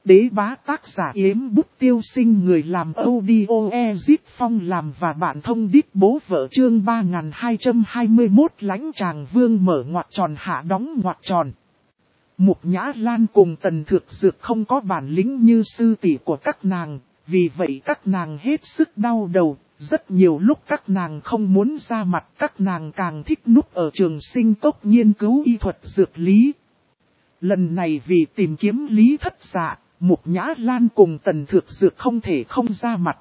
Đế bá tác giả Yếm Bút Tiêu Sinh, người làm audio Ezip Phong làm và bạn thông đít bố vợ. Chương 3221 lãnh tràng vương mở ngoặc tròn hạ đóng ngoặc tròn. Mục Nhã Lan cùng Tần Thược Dược không có bản lĩnh như sư tỷ của các nàng, vì vậy các nàng hết sức đau đầu. Rất nhiều lúc các nàng không muốn ra mặt, các nàng càng thích núp ở trường sinh cốc nghiên cứu y thuật dược lý. Lần này vì tìm kiếm Lý Thất Dạ, Mục Nhã Lan cùng Tần Thược Dược không thể không ra mặt.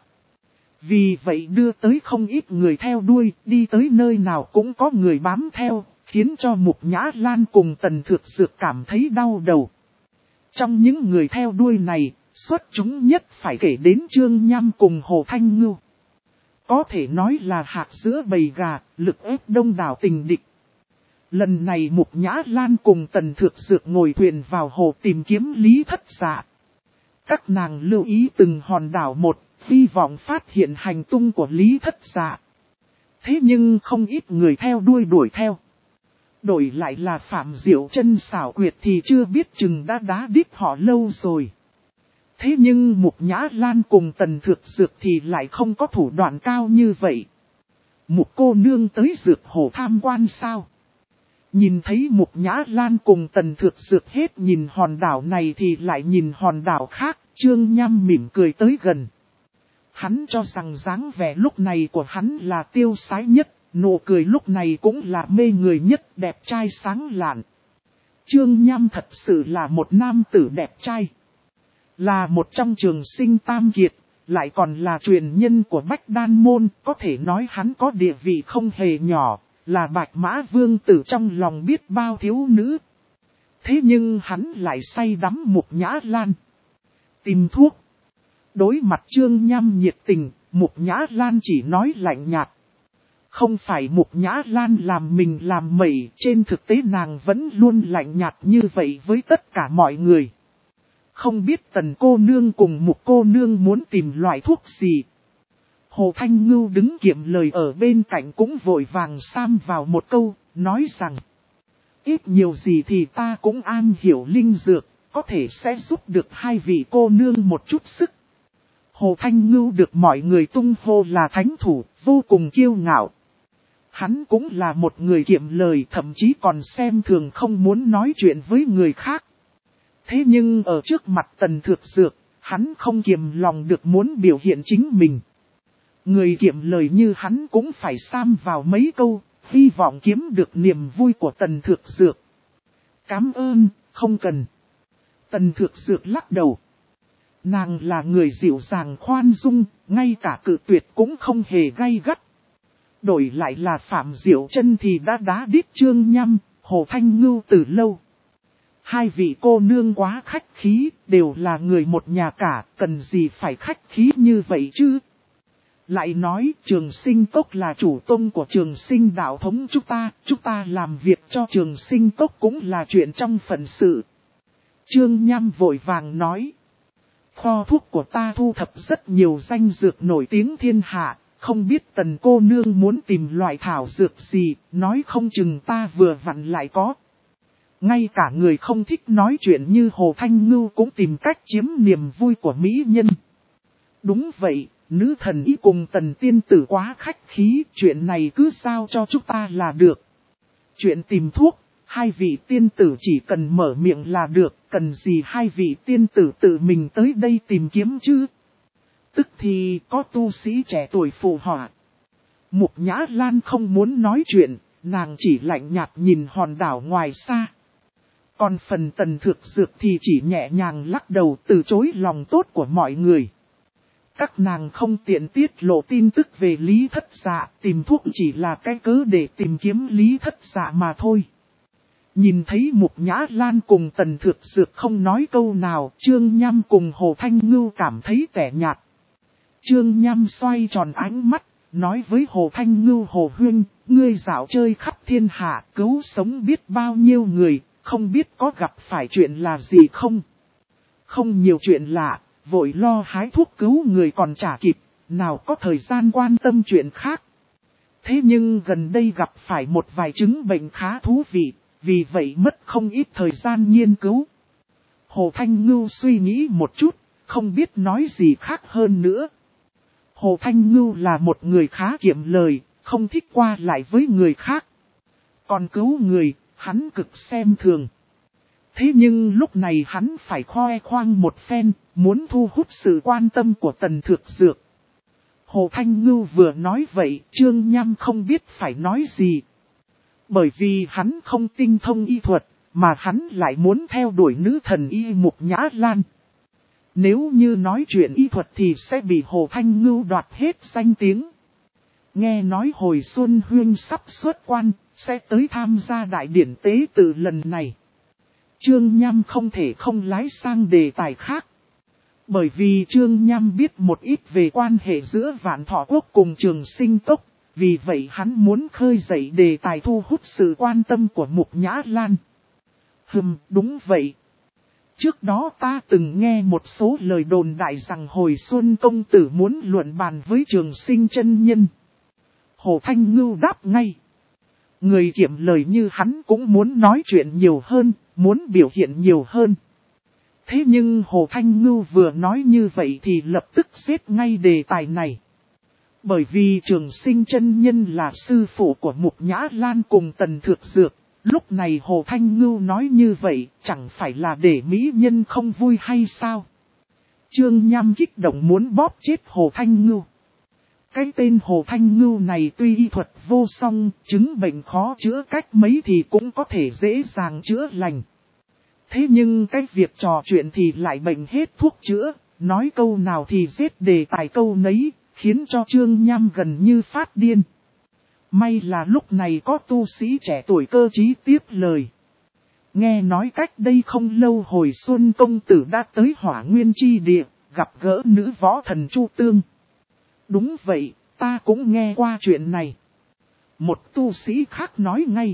Vì vậy đưa tới không ít người theo đuôi, đi tới nơi nào cũng có người bám theo, khiến cho Mục Nhã Lan cùng Tần Thược Dược cảm thấy đau đầu. Trong những người theo đuôi này, xuất chúng nhất phải kể đến Trương Nham cùng Hồ Thanh Ngưu. Có thể nói là hạt giữa bầy gà, lực ép đông đảo tình địch. Lần này Mục Nhã Lan cùng Tần Thược Dược ngồi thuyền vào hồ tìm kiếm Lý Thất Dạ. Các nàng lưu ý từng hòn đảo một, hy vọng phát hiện hành tung của Lý Thất Dạ. Thế nhưng không ít người theo đuôi đuổi theo. Đổi lại là Phạm Diệu Chân xảo quyệt thì chưa biết chừng đã đá đít họ lâu rồi. Thế nhưng Mục Nhã Lan cùng Tần Thược Dược thì lại không có thủ đoạn cao như vậy. Mục cô nương tới Dược Hồ tham quan sao? Nhìn thấy Mục Nhã Lan cùng Tần Thược Dược hết nhìn hòn đảo này thì lại nhìn hòn đảo khác, Trương Nham mỉm cười tới gần. Hắn cho rằng dáng vẻ lúc này của hắn là tiêu sái nhất, nụ cười lúc này cũng là mê người nhất, đẹp trai sáng lạn. Trương Nham thật sự là một nam tử đẹp trai. Là một trong trường sinh tam kiệt, lại còn là truyền nhân của Bách Đan Môn, có thể nói hắn có địa vị không hề nhỏ. Là Bạch Mã Vương tử trong lòng biết bao thiếu nữ. Thế nhưng hắn lại say đắm Mục Nhã Lan. Tìm thuốc. Đối mặt Trương Nham nhiệt tình, Mục Nhã Lan chỉ nói lạnh nhạt. Không phải Mục Nhã Lan làm mình làm mẩy, trên thực tế nàng vẫn luôn lạnh nhạt như vậy với tất cả mọi người. Không biết Tần cô nương cùng Mục cô nương muốn tìm loại thuốc gì. Hồ Thanh Ngưu đứng kiệm lời ở bên cạnh cũng vội vàng sam vào một câu, nói rằng: ít nhiều gì thì ta cũng am hiểu linh dược, có thể sẽ giúp được hai vị cô nương một chút sức. Hồ Thanh Ngưu được mọi người tung hô là thánh thủ, vô cùng kiêu ngạo. Hắn cũng là một người kiệm lời, thậm chí còn xem thường không muốn nói chuyện với người khác. Thế nhưng ở trước mặt Tần Thược Dược, hắn không kiềm lòng được muốn biểu hiện chính mình. Người kiệm lời như hắn cũng phải sam vào mấy câu, hy vọng kiếm được niềm vui của Tần Thược Dược. Cảm ơn, không cần. Tần Thược Dược lắc đầu. Nàng là người dịu dàng khoan dung, ngay cả cự tuyệt cũng không hề gay gắt. Đổi lại là Phạm Diệu Chân thì đã đá đít Trương Nham, Hồ Thanh Ngưu từ lâu. Hai vị cô nương quá khách khí, đều là người một nhà cả, cần gì phải khách khí như vậy chứ? Lại nói Trường Sinh Cốc là chủ tông của Trường Sinh đạo thống chúng ta làm việc cho Trường Sinh Cốc cũng là chuyện trong phận sự. Trương Nham vội vàng nói. Kho thuốc của ta thu thập rất nhiều danh dược nổi tiếng thiên hạ, không biết Tần cô nương muốn tìm loại thảo dược gì, nói không chừng ta vừa vặn lại có. Ngay cả người không thích nói chuyện như Hồ Thanh Ngưu cũng tìm cách chiếm niềm vui của mỹ nhân. Đúng vậy. Nữ thần ý cùng Tần tiên tử quá khách khí, chuyện này cứ giao cho chúng ta là được. Chuyện tìm thuốc, hai vị tiên tử chỉ cần mở miệng là được, cần gì hai vị tiên tử tự mình tới đây tìm kiếm chứ? Tức thì có tu sĩ trẻ tuổi phụ họa. Mục Nhã Lan không muốn nói chuyện, nàng chỉ lạnh nhạt nhìn hòn đảo ngoài xa. Còn phần Tần Thược Dược thì chỉ nhẹ nhàng lắc đầu từ chối lòng tốt của mọi người. Các nàng không tiện tiết lộ tin tức về Lý Thất Dạ, tìm thuốc chỉ là cái cớ để tìm kiếm Lý Thất Dạ mà thôi. Nhìn thấy Mục Nhã Lan cùng Tần Thược Dược không nói câu nào, Trương Nham cùng Hồ Thanh Ngưu cảm thấy tẻ nhạt. Trương Nham xoay tròn ánh mắt, nói với Hồ Thanh Ngưu: Hồ Huynh, ngươi dạo chơi khắp thiên hạ, cứu sống biết bao nhiêu người, không biết có gặp phải chuyện là gì không? Không nhiều chuyện lạ. Vội lo hái thuốc cứu người còn chả kịp, nào có thời gian quan tâm chuyện khác. Thế nhưng gần đây gặp phải một vài chứng bệnh khá thú vị, vì vậy mất không ít thời gian nghiên cứu. Hồ Thanh Ngưu suy nghĩ một chút, không biết nói gì khác hơn nữa. Hồ Thanh Ngưu là một người khá kiệm lời, không thích qua lại với người khác. Còn cứu người, hắn cực xem thường. Thế nhưng lúc này hắn phải khoe khoang một phen, muốn thu hút sự quan tâm của Tần Thược Dược. Hồ Thanh Ngưu vừa nói vậy, Trương Nham không biết phải nói gì. Bởi vì hắn không tinh thông y thuật, mà hắn lại muốn theo đuổi nữ thần y Mục Nhã Lan. Nếu như nói chuyện y thuật thì sẽ bị Hồ Thanh Ngưu đoạt hết danh tiếng. Nghe nói hồi Xuân Huyên sắp xuất quan, sẽ tới tham gia đại điển tế tự lần này. Trương Nham không thể không lái sang đề tài khác. Bởi vì Trương Nham biết một ít về quan hệ giữa Vạn Thọ Quốc cùng Trường Sinh Cốc, vì vậy hắn muốn khơi dậy đề tài thu hút sự quan tâm của Mục Nhã Lan. Đúng vậy. Trước đó ta từng nghe một số lời đồn đại rằng hồi Xuân công tử muốn luận bàn với Trường Sinh chân nhân. Hồ Thanh Ngưu đáp ngay. Người kiệm lời như hắn cũng muốn nói chuyện nhiều hơn, muốn biểu hiện nhiều hơn. Thế nhưng Hồ Thanh Ngưu vừa nói như vậy thì lập tức xếp ngay đề tài này. Bởi vì Trường Sinh chân nhân là sư phụ của Mục Nhã Lan cùng Tần Thược Dược. Lúc này Hồ Thanh Ngưu nói như vậy chẳng phải là để mỹ nhân không vui hay sao? Trương Nham kích động muốn bóp chết Hồ Thanh Ngưu. Cái tên Hồ Thanh Ngưu này tuy y thuật vô song, chứng bệnh khó chữa cách mấy thì cũng có thể dễ dàng chữa lành. Thế nhưng cái việc trò chuyện thì lại bệnh hết thuốc chữa, nói câu nào thì giết đề tài câu nấy, khiến cho Trương Nham gần như phát điên. May là lúc này có tu sĩ trẻ tuổi cơ trí tiếp lời. Nghe nói cách đây không lâu hồi Xuân công tử đã tới Hỏa Nguyên Chi Địa, gặp gỡ nữ võ thần Chu Tương. Đúng vậy, ta cũng nghe qua chuyện này. Một tu sĩ khác nói ngay.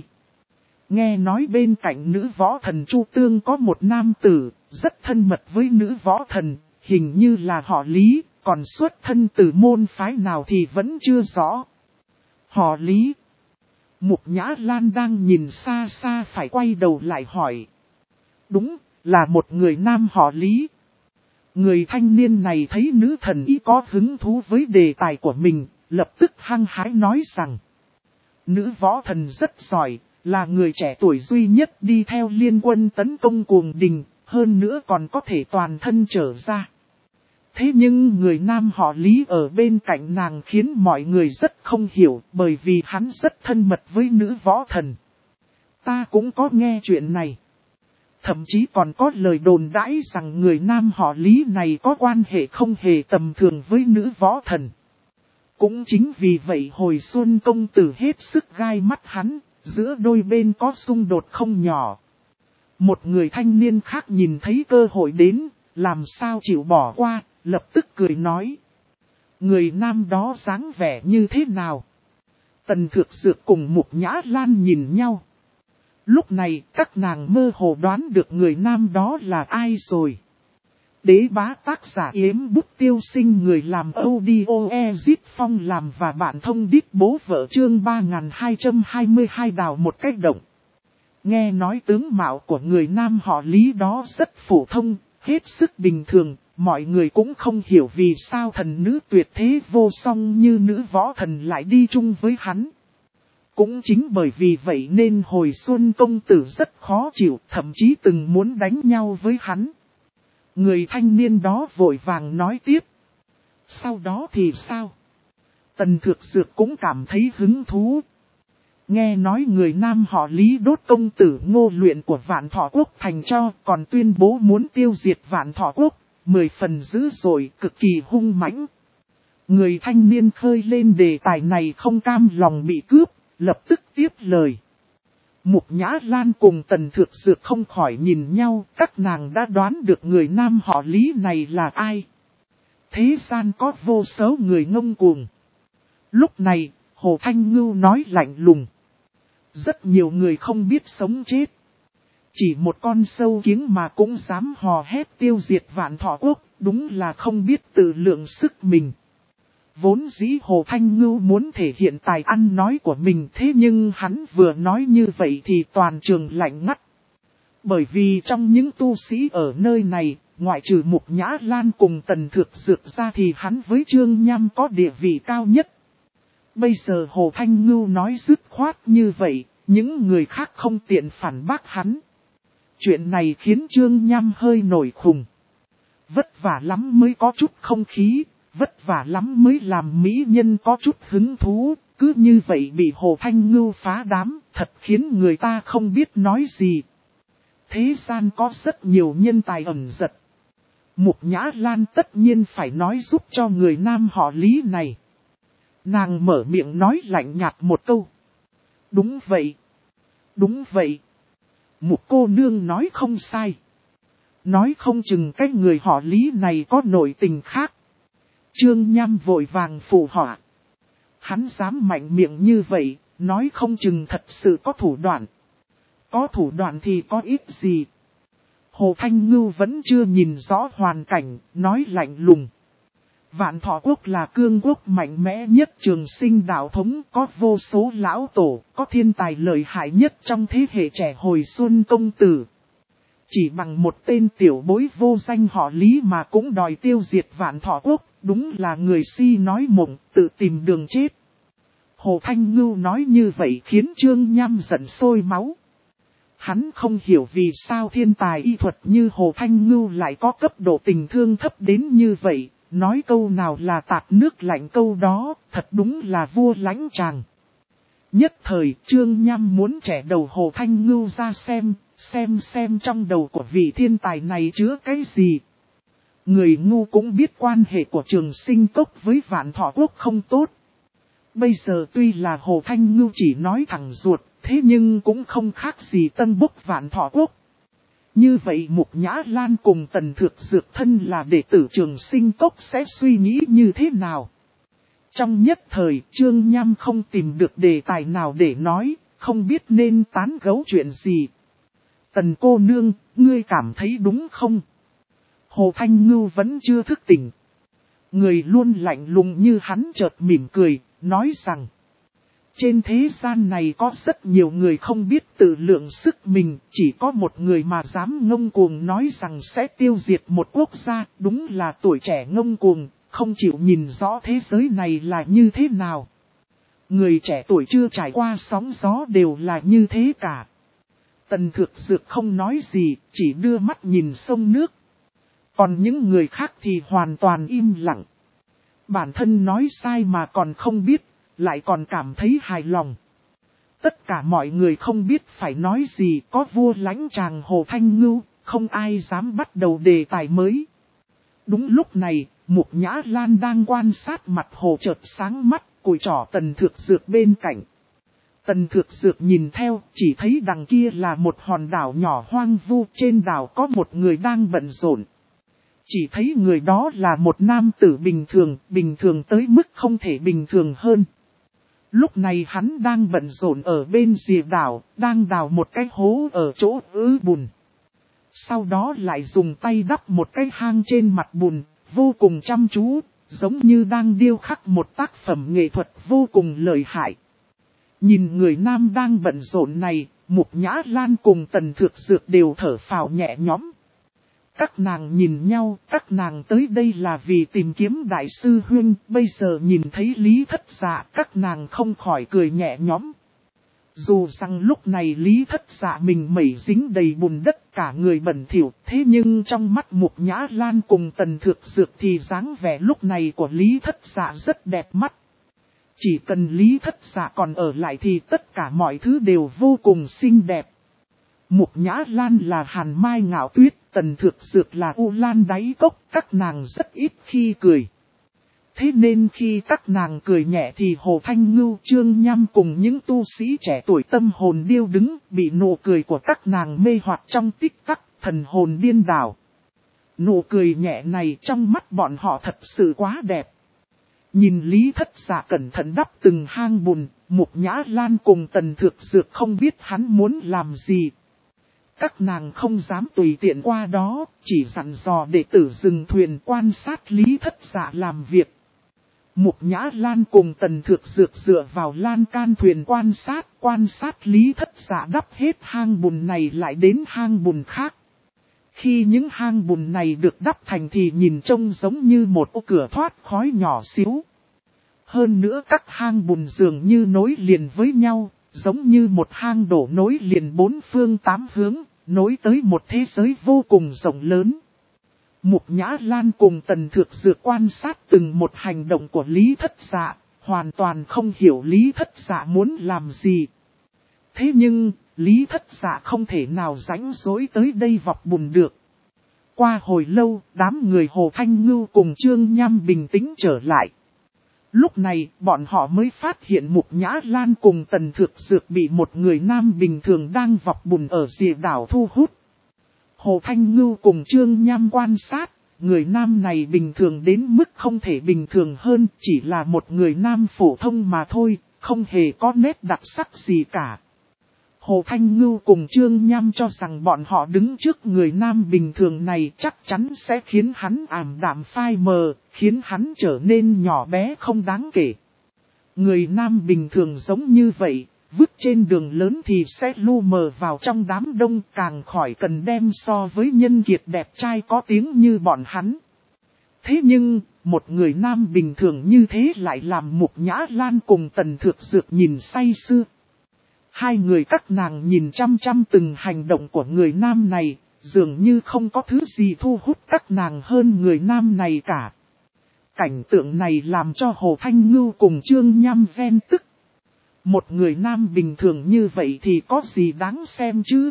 Nghe nói bên cạnh nữ võ thần Chu Tương có một nam tử, rất thân mật với nữ võ thần, hình như là họ Lý, còn xuất thân từ môn phái nào thì vẫn chưa rõ. Họ Lý. Mục Nhã Lan đang nhìn xa xa phải quay đầu lại hỏi. Đúng, là một người nam họ Lý. Người thanh niên này thấy nữ thần y có hứng thú với đề tài của mình, lập tức hăng hái nói rằng. Nữ võ thần rất giỏi, là người trẻ tuổi duy nhất đi theo liên quân tấn công Cuồng Đình, hơn nữa còn có thể toàn thân trở ra. Thế nhưng người nam họ Lý ở bên cạnh nàng khiến mọi người rất không hiểu bởi vì hắn rất thân mật với nữ võ thần. Ta cũng có nghe chuyện này. Thậm chí còn có lời đồn đãi rằng người nam họ Lý này có quan hệ không hề tầm thường với nữ võ thần. Cũng chính vì vậy hồi Xuân công tử hết sức gai mắt hắn, giữa đôi bên có xung đột không nhỏ. Một người thanh niên khác nhìn thấy cơ hội đến, làm sao chịu bỏ qua, lập tức cười nói. Người nam đó dáng vẻ như thế nào? Tần Thược Dược cùng Mục Nhã Lan nhìn nhau. Lúc này các nàng mơ hồ đoán được người nam đó là ai rồi. Đế bá tác giả Yếm Bút Tiêu Sinh, người làm audio Ezit Phong làm và bạn thông đít bố vợ chương 3222 đào một cách động. Nghe nói tướng mạo của người nam họ Lý đó rất phổ thông, hết sức bình thường, mọi người cũng không hiểu vì sao thần nữ tuyệt thế vô song như nữ võ thần lại đi chung với hắn. Cũng chính bởi vì vậy nên hồi Xuân công tử rất khó chịu, thậm chí từng muốn đánh nhau với hắn. Người thanh niên đó vội vàng nói tiếp. Sau đó thì sao? Tần Thược Dược cũng cảm thấy hứng thú. Nghe nói người nam họ Lý đốt công tử Ngô Luyện của Vạn Thọ Quốc thành cho, còn tuyên bố muốn tiêu diệt Vạn Thọ Quốc, 10 phần dữ dội, cực kỳ hung mãnh. Người thanh niên khơi lên đề tài này không cam lòng bị cướp, lập tức tiếp lời. Mục Nhã Lan cùng Tần Thược Dược không khỏi nhìn nhau, các nàng đã đoán được người nam họ Lý này là ai. Thế gian có vô số người ngông cuồng. Lúc này, Hồ Thanh Ngưu nói lạnh lùng. Rất nhiều người không biết sống chết. Chỉ một con sâu kiếng mà cũng dám hò hét tiêu diệt Vạn Thọ Quốc, đúng là không biết tự lượng sức mình. Vốn dĩ Hồ Thanh Ngưu muốn thể hiện tài ăn nói của mình, thế nhưng hắn vừa nói như vậy thì toàn trường lạnh ngắt. Bởi vì trong những tu sĩ ở nơi này, ngoại trừ Mục Nhã Lan cùng Tần Thược Dược ra thì hắn với Trương Nham có địa vị cao nhất. Bây giờ Hồ Thanh Ngưu nói dứt khoát như vậy, những người khác không tiện phản bác hắn. Chuyện này khiến Trương Nham hơi nổi khùng. Vất vả lắm mới có chút không khí, vất vả lắm mới làm mỹ nhân có chút hứng thú, cứ như vậy bị Hồ Thanh Ngưu phá đám, thật khiến người ta không biết nói gì. Thế gian có rất nhiều nhân tài ẩn giật. Mục Nhã Lan tất nhiên phải nói giúp cho người nam họ Lý này. Nàng mở miệng nói lạnh nhạt một câu. Đúng vậy. Đúng vậy. Mục cô nương nói không sai. Nói không chừng cái người họ Lý này có nội tình khác. Trương Nham vội vàng phụ họa. Hắn dám mạnh miệng như vậy, nói không chừng thật sự có thủ đoạn. Có thủ đoạn thì có ít gì. Hồ Thanh Ngưu vẫn chưa nhìn rõ hoàn cảnh, nói lạnh lùng. Vạn Thọ Quốc là cương quốc mạnh mẽ nhất Trường Sinh đạo thống, có vô số lão tổ, có thiên tài lợi hại nhất trong thế hệ trẻ hồi xuân công tử. Chỉ bằng một tên tiểu bối vô danh họ Lý mà cũng đòi tiêu diệt Vạn Thọ Quốc, đúng là người si nói mộng, tự tìm đường chết. Hồ Thanh Ngưu nói như vậy khiến Trương Nham giận sôi máu. Hắn không hiểu vì sao thiên tài y thuật như Hồ Thanh Ngưu lại có cấp độ tình thương thấp đến như vậy, nói câu nào là tạt nước lạnh câu đó, thật đúng là vua lãnh tràng. Nhất thời Trương Nham muốn trẻ đầu Hồ Thanh Ngưu ra xem trong đầu của vị thiên tài này chứa cái gì. Người ngu cũng biết quan hệ của Trường Sinh Cốc với Vạn Thọ Quốc không tốt. Bây giờ tuy là Hồ Thanh Ngưu chỉ nói thẳng ruột, thế nhưng cũng không khác gì tân bốc Vạn Thọ Quốc. Như vậy Mục Nhã Lan cùng Tần Thược Dược thân là đệ tử Trường Sinh Cốc sẽ suy nghĩ như thế nào? Trong nhất thời, Trương Nham không tìm được đề tài nào để nói, không biết nên tán gẫu chuyện gì. Tần cô nương, ngươi cảm thấy đúng không? Hồ Thanh Ngưu vẫn chưa thức tỉnh. Người luôn lạnh lùng như hắn chợt mỉm cười, nói rằng. Trên thế gian này có rất nhiều người không biết tự lượng sức mình, chỉ có một người mà dám ngông cuồng nói rằng sẽ tiêu diệt một quốc gia, đúng là tuổi trẻ ngông cuồng, không chịu nhìn rõ thế giới này là như thế nào. Người trẻ tuổi chưa trải qua sóng gió đều là như thế cả. Tần Thược Dược không nói gì, chỉ đưa mắt nhìn sông nước. Còn những người khác thì hoàn toàn im lặng. Bản thân nói sai mà còn không biết, lại còn cảm thấy hài lòng. Tất cả mọi người không biết phải nói gì, có vua lãnh tràng Hồ Thanh Ngưu, không ai dám bắt đầu đề tài mới. Đúng lúc này, Mục Nhã Lan đang quan sát mặt hồ chợt sáng mắt, cùi trỏ Tần Thược Dược bên cạnh. Tần Thược Dược nhìn theo, chỉ thấy đằng kia là một hòn đảo nhỏ hoang vu, trên đảo có một người đang bận rộn. Chỉ thấy người đó là một nam tử bình thường tới mức không thể bình thường hơn. Lúc này hắn đang bận rộn ở bên rìa đảo, đang đào một cái hố ở chỗ ứ bùn. Sau đó lại dùng tay đắp một cái hang trên mặt bùn, vô cùng chăm chú, giống như đang điêu khắc một tác phẩm nghệ thuật vô cùng lợi hại. Nhìn người nam đang bận rộn này, Mục Nhã Lan cùng Tần Thược Dược đều thở phào nhẹ nhõm. Các nàng nhìn nhau, các nàng tới đây là vì tìm kiếm đại sư huynh, bây giờ nhìn thấy Lý Thất Dạ, các nàng không khỏi cười nhẹ nhõm. Dù rằng lúc này Lý Thất Dạ mình mẩy dính đầy bùn đất cả người bẩn thỉu, thế nhưng trong mắt Mục Nhã Lan cùng Tần Thược Dược thì dáng vẻ lúc này của Lý Thất Dạ rất đẹp mắt. Chỉ cần Lý Thất Dạ còn ở lại thì tất cả mọi thứ đều vô cùng xinh đẹp. Mục Nhã Lan là Hàn Mai Ngạo Tuyết, Tần Thược Dược là U Lan Đáy Cốc, các nàng rất ít khi cười. Thế nên khi các nàng cười nhẹ thì Hồ Thanh Ngưu, Trương Nham cùng những tu sĩ trẻ tuổi tâm hồn điêu đứng, bị nụ cười của các nàng mê hoặc trong tích tắc, thần hồn điên đảo. Nụ cười nhẹ này trong mắt bọn họ thật sự quá đẹp. Nhìn Lý Thất Dạ cẩn thận đắp từng hang bùn, Mục Nhã Lan cùng Tần Thược Dược không biết hắn muốn làm gì. Các nàng không dám tùy tiện qua đó, chỉ dặn dò đệ tử dừng thuyền quan sát Lý Thất Dạ làm việc. Mục Nhã Lan cùng Tần Thược Dược dựa vào lan can thuyền quan sát Lý Thất Dạ đắp hết hang bùn này lại đến hang bùn khác. Khi những hang bùn này được đắp thành thì nhìn trông giống như một ô cửa thoát khói nhỏ xíu. Hơn nữa các hang bùn dường như nối liền với nhau, giống như một hang đổ nối liền bốn phương tám hướng, nối tới một thế giới vô cùng rộng lớn. Mục Nhã Lan cùng Tần Thược Dược quan sát từng một hành động của Lý Thất Dạ, hoàn toàn không hiểu Lý Thất Dạ muốn làm gì. Thế nhưng, Lý Thất Dạ không thể nào rãnh rỗi tới đây vọc bùn được. Qua hồi lâu, đám người Hồ Thanh Ngưu cùng Trương Nham bình tĩnh trở lại. Lúc này, bọn họ mới phát hiện Mục Nhã Lan cùng Tần Thược Dược bị một người nam bình thường đang vọc bùn ở rìa đảo thu hút. Hồ Thanh Ngưu cùng Trương Nham quan sát, người nam này bình thường đến mức không thể bình thường hơn, chỉ là một người nam phổ thông mà thôi, không hề có nét đặc sắc gì cả. Hồ Thanh Ngưu cùng Trương Nham cho rằng bọn họ đứng trước người nam bình thường này chắc chắn sẽ khiến hắn ảm đạm phai mờ, khiến hắn trở nên nhỏ bé không đáng kể. Người nam bình thường giống như vậy, vứt trên đường lớn thì sẽ lu mờ vào trong đám đông, càng khỏi cần đem so với nhân kiệt đẹp trai có tiếng như bọn hắn. Thế nhưng, một người nam bình thường như thế lại làm Mục Nhã Lan cùng Tần Thược Dược nhìn say sưa. Hai người các nàng nhìn chăm chăm từng hành động của người nam này, dường như không có thứ gì thu hút các nàng hơn người nam này cả. Cảnh tượng này làm cho Hồ Thanh Ngưu cùng Trương Nham ghen tức. Một người nam bình thường như vậy thì có gì đáng xem chứ?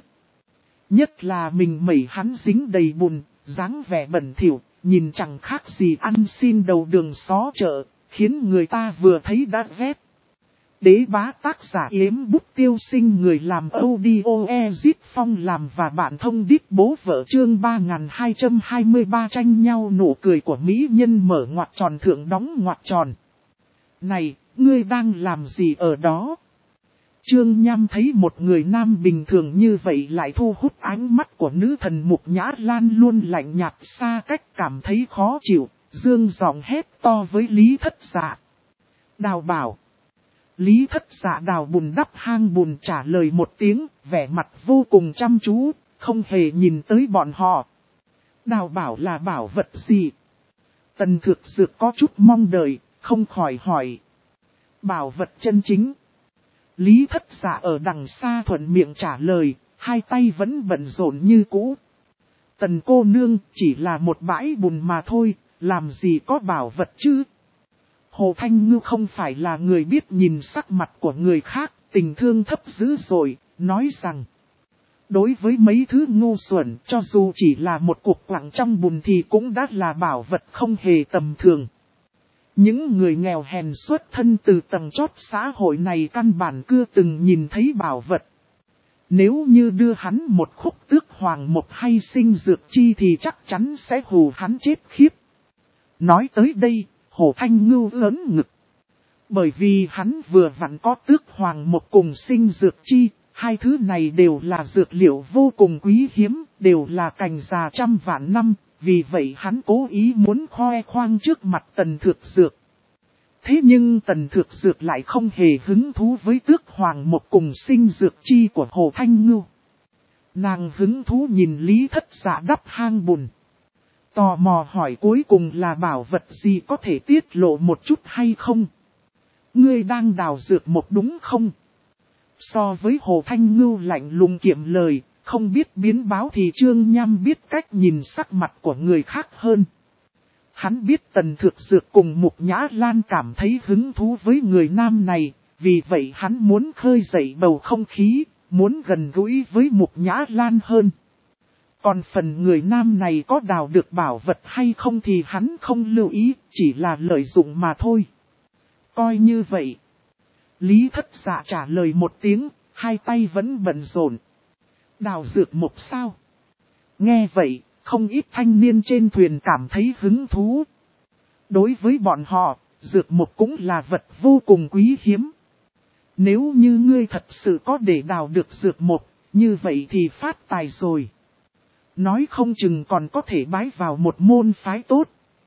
Nhất là mình mẩy hắn dính đầy bùn, dáng vẻ bẩn thỉu, nhìn chẳng khác gì ăn xin đầu đường xó chợ, khiến người ta vừa thấy đã ghét. Đế bá tác giả Yếm Bút Tiêu Sinh, người làm audio Ezit Phong làm và bạn thông đít bố vợ chương 3223 tranh nhau nụ cười của mỹ nhân mở ngoặc tròn thượng đóng ngoặc tròn. Này, ngươi đang làm gì ở đó? Trương Nham thấy một người nam bình thường như vậy lại thu hút ánh mắt của nữ thần Mục Nhã Lan luôn lạnh nhạt xa cách, cảm thấy khó chịu, dương giọng hét to với Lý Thất Dạ. Đào bảo. Lý Thất Dạ đào bùn đắp hang bùn trả lời một tiếng, vẻ mặt vô cùng chăm chú, không hề nhìn tới bọn họ. Đào bảo là bảo vật gì? Tần Thược Dược có chút mong đợi, không khỏi hỏi. Bảo vật chân chính. Lý Thất Dạ ở đằng xa thuận miệng trả lời, hai tay vẫn bận rộn như cũ. Tần cô nương chỉ là một bãi bùn mà thôi, làm gì có bảo vật chứ? Hồ Thanh Ngưu không phải là người biết nhìn sắc mặt của người khác, tình thương thấp dữ rồi, nói rằng. Đối với mấy thứ ngu xuẩn, cho dù chỉ là một cục quặng trong bùn thì cũng đã là bảo vật không hề tầm thường. Những người nghèo hèn xuất thân từ tầng chót xã hội này căn bản chưa từng nhìn thấy bảo vật. Nếu như đưa hắn một khúc tước hoàng một hay sinh dược chi thì chắc chắn sẽ hù hắn chết khiếp. Nói tới đây, Hồ Thanh Ngưu ớn ngực. Bởi vì hắn vừa vặn có tước hoàng một cùng sinh dược chi, hai thứ này đều là dược liệu vô cùng quý hiếm, đều là cành già trăm vạn năm. Vì vậy hắn cố ý muốn khoe khoang trước mặt Tần Thược Dược. Thế nhưng Tần Thược Dược lại không hề hứng thú với tước hoàng một cùng sinh dược chi của Hồ Thanh Ngưu. Nàng hứng thú nhìn Lý Thất Dạ đắp hang bùn. Tò mò hỏi cuối cùng là bảo vật gì, có thể tiết lộ một chút hay không? Ngươi đang đào dược một đúng không? So với Hồ Thanh Ngưu lạnh lùng kiệm lời, không biết biến báo thì Trương Nham biết cách nhìn sắc mặt của người khác hơn. Hắn biết Tần Thược Dược cùng Mục Nhã Lan cảm thấy hứng thú với người nam này, vì vậy hắn muốn khơi dậy bầu không khí, muốn gần gũi với Mục Nhã Lan hơn. Còn phần người nam này có đào được bảo vật hay không thì hắn không lưu ý, chỉ là lợi dụng mà thôi. Coi như vậy. Lý Thất Dạ trả lời một tiếng, hai tay vẫn bận rộn. Đào dược mục sao? Nghe vậy, không ít thanh niên trên thuyền cảm thấy hứng thú. Đối với bọn họ, dược mục cũng là vật vô cùng quý hiếm. Nếu như ngươi thật sự có để đào được dược mục, như vậy thì phát tài rồi. Nói không chừng còn có thể bái vào một môn phái tốt.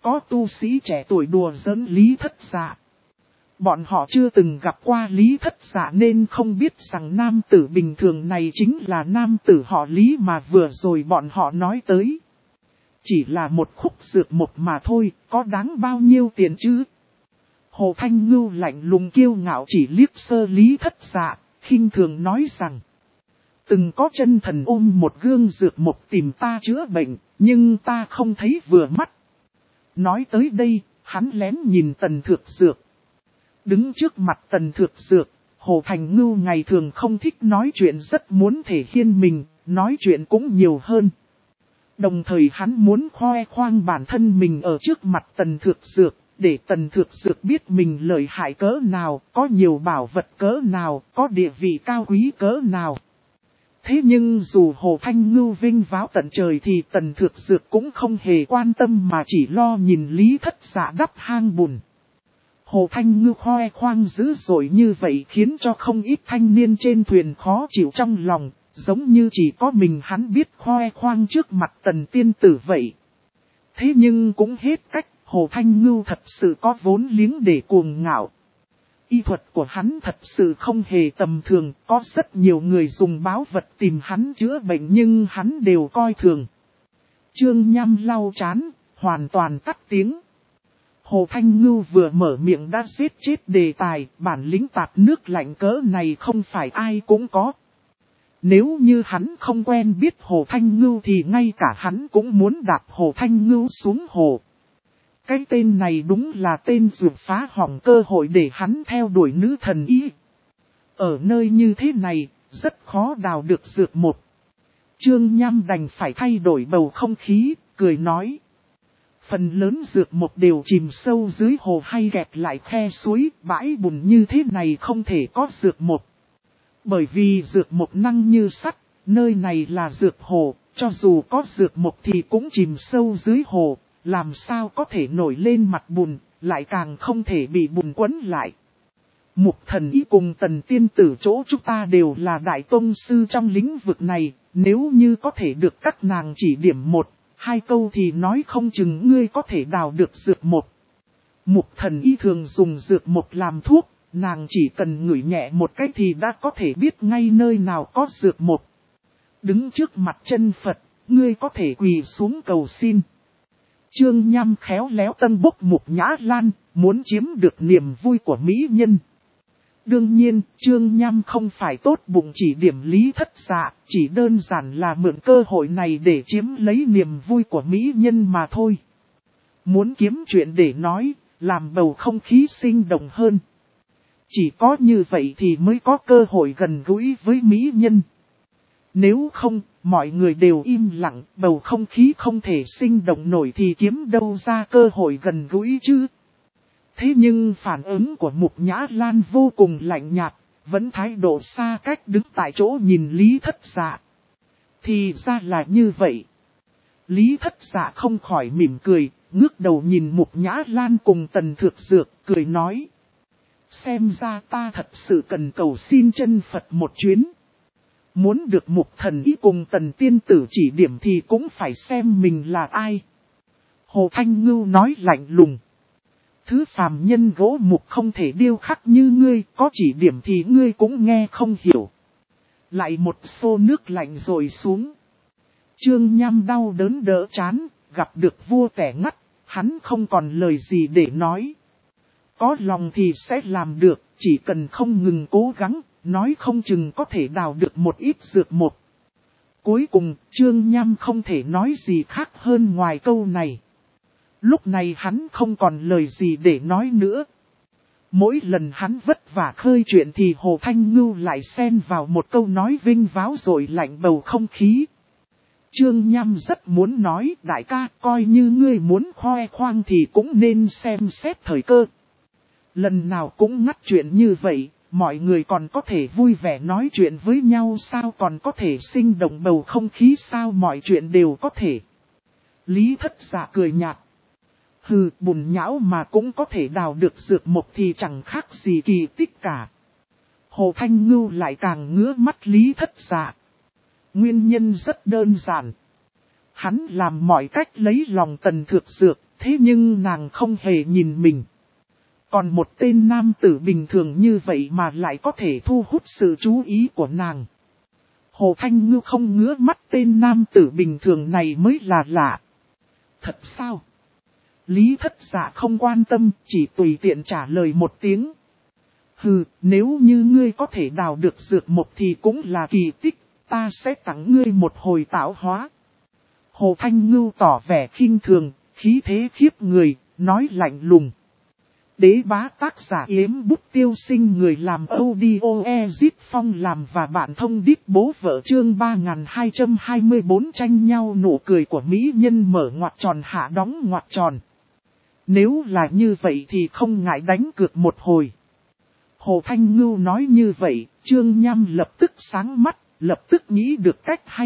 có tu sĩ trẻ tuổi đùa giỡn Lý Thất Dạ. Bọn họ chưa từng gặp qua Lý Thất Dạ nên không biết rằng nam tử bình thường này chính là nam tử họ Lý mà vừa rồi bọn họ nói tới. Chỉ là một khúc dược một mà thôi, có đáng bao nhiêu tiền chứ? Hồ Thanh Ngưu lạnh lùng kiêu ngạo chỉ liếc sơ Lý Thất Dạ, khinh thường nói rằng. Từng có chân thần ôm một gương dược một tìm ta chữa bệnh, nhưng ta không thấy vừa mắt. Nói tới đây, hắn lén nhìn Tần Thược Dược. Đứng trước mặt Tần Thược Dược, Hồ Thanh Ngưu ngày thường không thích nói chuyện, rất muốn thể hiện mình, nói chuyện cũng nhiều hơn. Đồng thời hắn muốn khoe khoang bản thân mình ở trước mặt Tần Thược Dược, để Tần Thược Dược biết mình lợi hại cỡ nào, có nhiều bảo vật cỡ nào, có địa vị cao quý cỡ nào. Thế nhưng dù Hồ Thanh Ngưu vinh váo tận trời thì Tần Thược Dược cũng không hề quan tâm mà chỉ lo nhìn Lý Thất Dạ đắp hang bùn. Hồ Thanh Ngưu khoe khoang dữ dội như vậy khiến cho không ít thanh niên trên thuyền khó chịu trong lòng, giống như chỉ có mình hắn biết khoe khoang trước mặt Tần tiên tử vậy. Thế nhưng cũng hết cách, Hồ Thanh Ngưu thật sự có vốn liếng để cuồng ngạo. Y thuật của hắn thật sự không hề tầm thường, có rất nhiều người dùng báo vật tìm hắn chữa bệnh nhưng hắn đều coi thường. Trương Nham lau chán, hoàn toàn tắt tiếng. Hồ Thanh Ngưu vừa mở miệng đã giết chết đề tài, bản lĩnh tạt nước lạnh cỡ này không phải ai cũng có. Nếu như hắn không quen biết Hồ Thanh Ngưu thì ngay cả hắn cũng muốn đạp Hồ Thanh Ngưu xuống hồ. Cái tên này đúng là tên dược phá hỏng cơ hội để hắn theo đuổi nữ thần y. Ở nơi như thế này, rất khó đào được dược một. Trương Nham đành phải thay đổi bầu không khí, cười nói. Phần lớn dược một đều chìm sâu dưới hồ hay gẹt lại khe suối, bãi bùn như thế này không thể có dược một. Bởi vì dược một năng như sắt, nơi này là dược hồ, cho dù có dược một thì cũng chìm sâu dưới hồ. Làm sao có thể nổi lên mặt bùn, lại càng không thể bị bùn quấn lại. Mục thần y cùng Tần tiên tử chỗ chúng ta đều là đại tông sư trong lĩnh vực này, nếu như có thể được các nàng chỉ điểm một, hai câu thì nói không chừng ngươi có thể đào được dược một. Mục thần y thường dùng dược một làm thuốc, nàng chỉ cần ngửi nhẹ một cái thì đã có thể biết ngay nơi nào có dược một. Đứng trước mặt chân Phật, ngươi có thể quỳ xuống cầu xin. Trương Nham khéo léo tân bốc Mục Nhã Lan, muốn chiếm được niềm vui của mỹ nhân. Đương nhiên, Trương Nham không phải tốt bụng chỉ điểm Lý Thất Dạ, chỉ đơn giản là mượn cơ hội này để chiếm lấy niềm vui của mỹ nhân mà thôi. Muốn kiếm chuyện để nói, làm bầu không khí sinh động hơn. Chỉ có như vậy thì mới có cơ hội gần gũi với mỹ nhân. Nếu không, mọi người đều im lặng, bầu không khí không thể sinh động nổi thì kiếm đâu ra cơ hội gần gũi chứ. Thế nhưng phản ứng của Mục Nhã Lan vô cùng lạnh nhạt, vẫn thái độ xa cách đứng tại chỗ nhìn Lý Thất Dạ. Thì ra là như vậy. Lý Thất Dạ không khỏi mỉm cười, ngước đầu nhìn Mục Nhã Lan cùng Tần Thược Dược, cười nói. Xem ra ta thật sự cần cầu xin chân Phật một chuyến. Muốn được Mục thần y cùng Tần tiên tử chỉ điểm thì cũng phải xem mình là ai. Hồ Thanh Ngưu nói lạnh lùng. Thứ phàm nhân gỗ mục không thể điêu khắc như ngươi, có chỉ điểm thì ngươi cũng nghe không hiểu. Lại một xô nước lạnh rồi xuống. Trương Nham đau đớn đỡ chán, gặp được vua tẻ ngắt, hắn không còn lời gì để nói. Có lòng thì sẽ làm được, chỉ cần không ngừng cố gắng, nói không chừng có thể đào được một ít dược một. Cuối cùng, Trương Nham không thể nói gì khác hơn ngoài câu này. Lúc này hắn không còn lời gì để nói nữa. Mỗi lần hắn vất vả khơi chuyện thì Hồ Thanh Ngưu lại xen vào một câu nói vinh váo rồi lạnh bầu không khí. Trương Nham rất muốn nói, đại ca, coi như ngươi muốn khoe khoang thì cũng nên xem xét thời cơ. Lần nào cũng ngắt chuyện như vậy, mọi người còn có thể vui vẻ nói chuyện với nhau sao, còn có thể sinh động bầu không khí sao, mọi chuyện đều có thể. Lý Thất Dạ cười nhạt. Hừ, bùn nhão mà cũng có thể đào được dược mộc thì chẳng khác gì kỳ tích cả. Hồ Thanh Ngưu lại càng ngứa mắt Lý Thất Dạ. Nguyên nhân rất đơn giản. Hắn làm mọi cách lấy lòng Tần Thược Dược, Thế nhưng nàng không hề nhìn mình. Còn một tên nam tử bình thường như vậy mà lại có thể thu hút sự chú ý của nàng. Hồ Thanh Ngưu không ngứa mắt tên nam tử bình thường này mới là lạ. Thật sao? Lý Thất Dạ không quan tâm, chỉ tùy tiện trả lời một tiếng. Hừ, nếu như ngươi có thể đào được dược mộc thì cũng là kỳ tích, ta sẽ tặng ngươi một hồi tạo hóa. Hồ Thanh Ngưu tỏ vẻ khinh thường, khí thế khiếp người, nói lạnh lùng. Đế bá tác giả Yếm Bút Tiêu Sinh, người làm audio Ezit Phong làm và bạn thông đít bố vợ chương 3224 tranh nhau nụ cười của mỹ nhân mở ngoặc tròn hạ đóng ngoặc tròn. Nếu là như vậy thì không ngại đánh cược một hồi. Hồ Thanh Ngưu nói như vậy, Trương Nham lập tức sáng mắt, lập tức nghĩ được cách hay.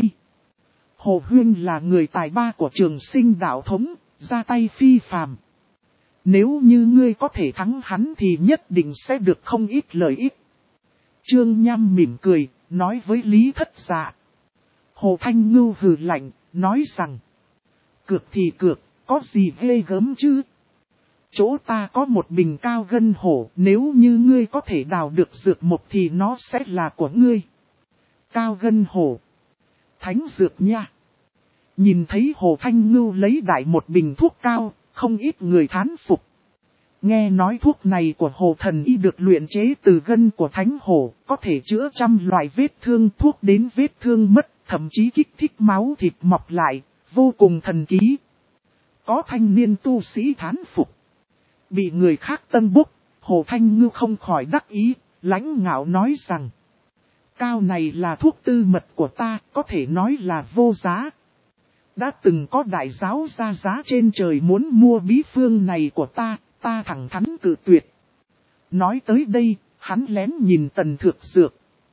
Hồ Huyên là người tài ba của Trường Sinh đạo thống, ra tay phi phàm. Nếu như ngươi có thể thắng hắn thì nhất định sẽ được không ít lợi ích. Trương Nham mỉm cười, nói với Lý Thất Dạ. Hồ Thanh Ngưu hừ lạnh, nói rằng. Cược thì cược, có gì ghê gớm chứ? Chỗ ta có một bình cao gân hổ, nếu như ngươi có thể đào được dược mộc thì nó sẽ là của ngươi. Cao gân hổ. Thánh dược nha. Nhìn thấy Hồ Thanh Ngưu lấy đại một bình thuốc cao, không ít người thán phục. Nghe nói thuốc này của Hồ Thần Y được luyện chế từ gân của thánh hổ, có thể chữa trăm loại vết thương, thuốc đến vết thương mất, thậm chí kích thích máu thịt mọc lại, vô cùng thần kỳ. Có thanh niên tu sĩ thán phục. Bị người khác tân bốc, Hồ Thanh Ngưu không khỏi đắc ý, lãnh ngạo nói rằng. Cao này là thuốc tư mật của ta, có thể nói là vô giá. Đã từng có đại giáo ra giá trên trời muốn mua bí phương này của ta thẳng thắn cự tuyệt. Nói tới đây, hắn lén nhìn Tần Thược Dược.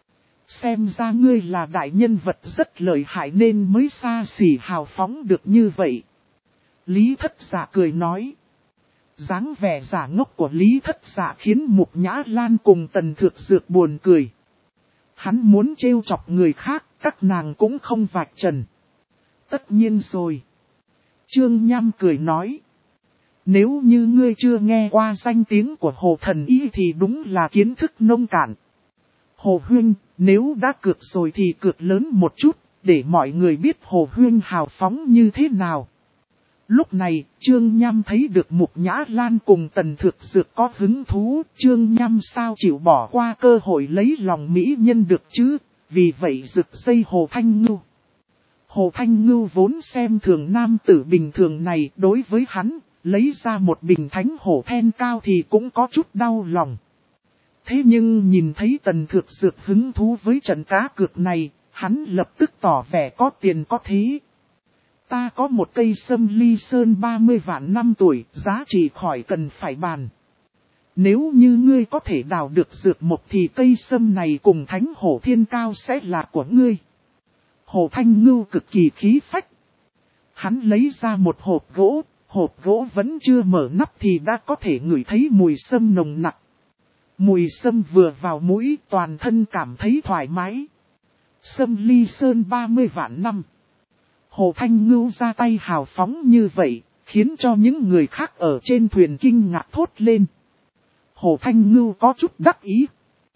Xem ra ngươi là đại nhân vật rất lợi hại nên mới xa xỉ hào phóng được như vậy. Lý Thất Dạ cười nói. Dáng vẻ giả ngốc của Lý Thất Dạ khiến Mục Nhã Lan cùng Tần Thược Dược buồn cười. Hắn muốn trêu chọc người khác, các nàng cũng không vạch trần. Tất nhiên rồi. Trương Nham cười nói. Nếu như ngươi chưa nghe qua danh tiếng của Hồ Thần Y thì đúng là kiến thức nông cạn. Hồ Huyên, nếu đã cược rồi thì cược lớn một chút, để mọi người biết Hồ Huyên hào phóng như thế nào. Lúc này, Trương Nham thấy được Mục Nhã Lan cùng Tần Thược Dược có hứng thú. Trương Nham sao chịu bỏ qua cơ hội lấy lòng mỹ nhân được chứ, vì vậy rực dây Hồ Thanh Ngưu. Hồ Thanh Ngưu vốn xem thường nam tử bình thường này, đối với hắn, lấy ra một bình thánh hổ then cao thì cũng có chút đau lòng. Thế nhưng nhìn thấy Tần Thược Dược hứng thú với trận cá cược này, hắn lập tức tỏ vẻ có tiền có thế. Ta có một cây sâm ly sơn 30 vạn năm tuổi, giá trị khỏi cần phải bàn. Nếu như ngươi có thể đào được dược mộc thì cây sâm này cùng thánh hổ thiên cao sẽ là của ngươi. Hồ Thanh Ngưu cực kỳ khí phách. Hắn lấy ra một hộp gỗ vẫn chưa mở nắp thì đã có thể ngửi thấy mùi sâm nồng nặc. Mùi sâm vừa vào mũi toàn thân cảm thấy thoải mái. Sâm ly sơn 30 vạn năm. Hồ Thanh Ngưu ra tay hào phóng như vậy, khiến cho những người khác ở trên thuyền kinh ngạc thốt lên. Hồ Thanh Ngưu có chút đắc ý.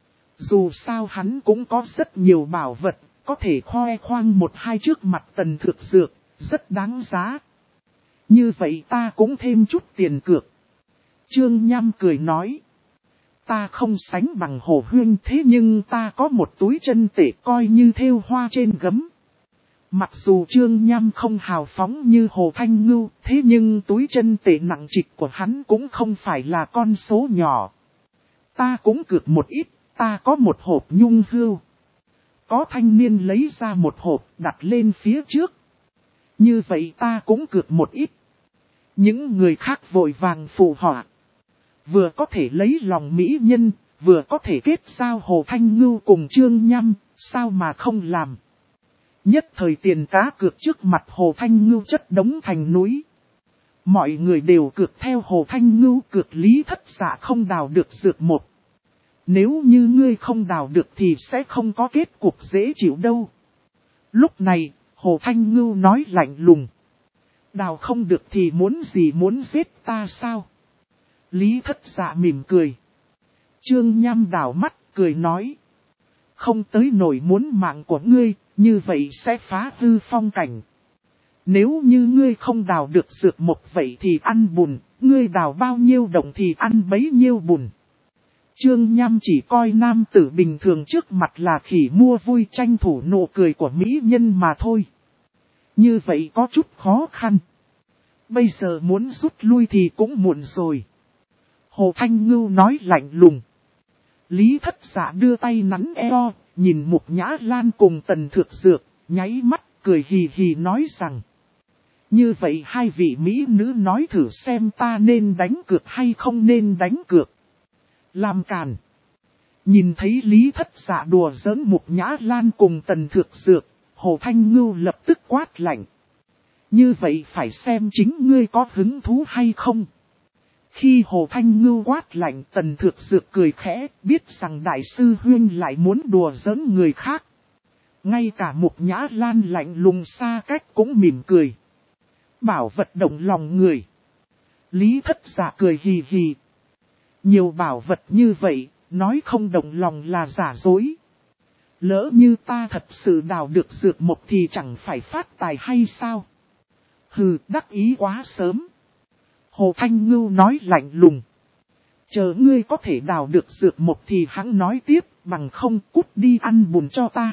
Dù sao hắn cũng có rất nhiều bảo vật, có thể khoe khoang một hai trước mặt Tần Thược Dược, rất đáng giá. Như vậy ta cũng thêm chút tiền cược. Trương Nham cười nói. Ta không sánh bằng Hồ Huyên thế nhưng ta có một túi chân tệ coi như thêu hoa trên gấm. Mặc dù Trương Nham không hào phóng như Hồ Thanh Ngưu, thế nhưng túi chân tệ nặng trịch của hắn cũng không phải là con số nhỏ. Ta cũng cược một ít, ta có một hộp nhung hươu. Có thanh niên lấy ra một hộp đặt lên phía trước. Như vậy ta cũng cược một ít. Những người khác vội vàng phụ họa. Vừa có thể lấy lòng mỹ nhân, vừa có thể kết giao Hồ Thanh Ngưu cùng Trương Nham, sao mà không làm. Nhất thời tiền cá cược trước mặt Hồ Thanh Ngưu chất đống thành núi. Mọi người đều cược theo Hồ Thanh Ngưu, cược Lý Thất Dạ không đào được dược mộc. Nếu như ngươi không đào được thì sẽ không có kết cục dễ chịu đâu. Lúc này, Hồ Thanh Ngưu nói lạnh lùng. đào không được thì muốn gì, muốn giết ta sao? Lý Thất Dạ mỉm cười. Trương Nham đảo mắt, cười nói. Không tới nổi muốn mạng của ngươi, như vậy sẽ phá hư phong cảnh. Nếu như ngươi không đào được dược mộc vậy thì ăn bùn, ngươi đào bao nhiêu đồng thì ăn bấy nhiêu bùn. Trương Nham chỉ coi nam tử bình thường trước mặt là khỉ mua vui, tranh thủ nụ cười của mỹ nhân mà thôi. Như vậy có chút khó khăn. Bây giờ muốn rút lui thì cũng muộn rồi. Hồ Thanh Ngưu nói lạnh lùng. Lý Thất Dạ đưa tay nắn eo, nhìn Mục Nhã Lan cùng Tần Thược Dược, nháy mắt, cười hì hì nói rằng. Như vậy hai vị mỹ nữ nói thử xem ta nên đánh cược hay không nên đánh cược. Làm càn. Nhìn thấy Lý Thất Dạ đùa giỡn Mục Nhã Lan cùng Tần Thược Dược, Hồ Thanh Ngưu lập tức quát lạnh. Như vậy phải xem chính ngươi có hứng thú hay không. Khi Hồ Thanh Ngưu quát lạnh, Tần Thược Dược cười khẽ, biết rằng đại sư huynh lại muốn đùa giỡn người khác. Ngay cả Mục Nhã Lan lạnh lùng xa cách cũng mỉm cười. Bảo vật động lòng người. Lý Thất Dạ cười hì hì. Nhiều bảo vật như vậy, nói không động lòng là giả dối. Lỡ như ta thật sự đào được dược mộc thì chẳng phải phát tài hay sao? Hừ, đắc ý quá sớm. Hồ Thanh Ngưu nói lạnh lùng. Chờ ngươi có thể đào được dược mộc thì hắn nói tiếp, bằng không cút đi ăn bùn cho ta.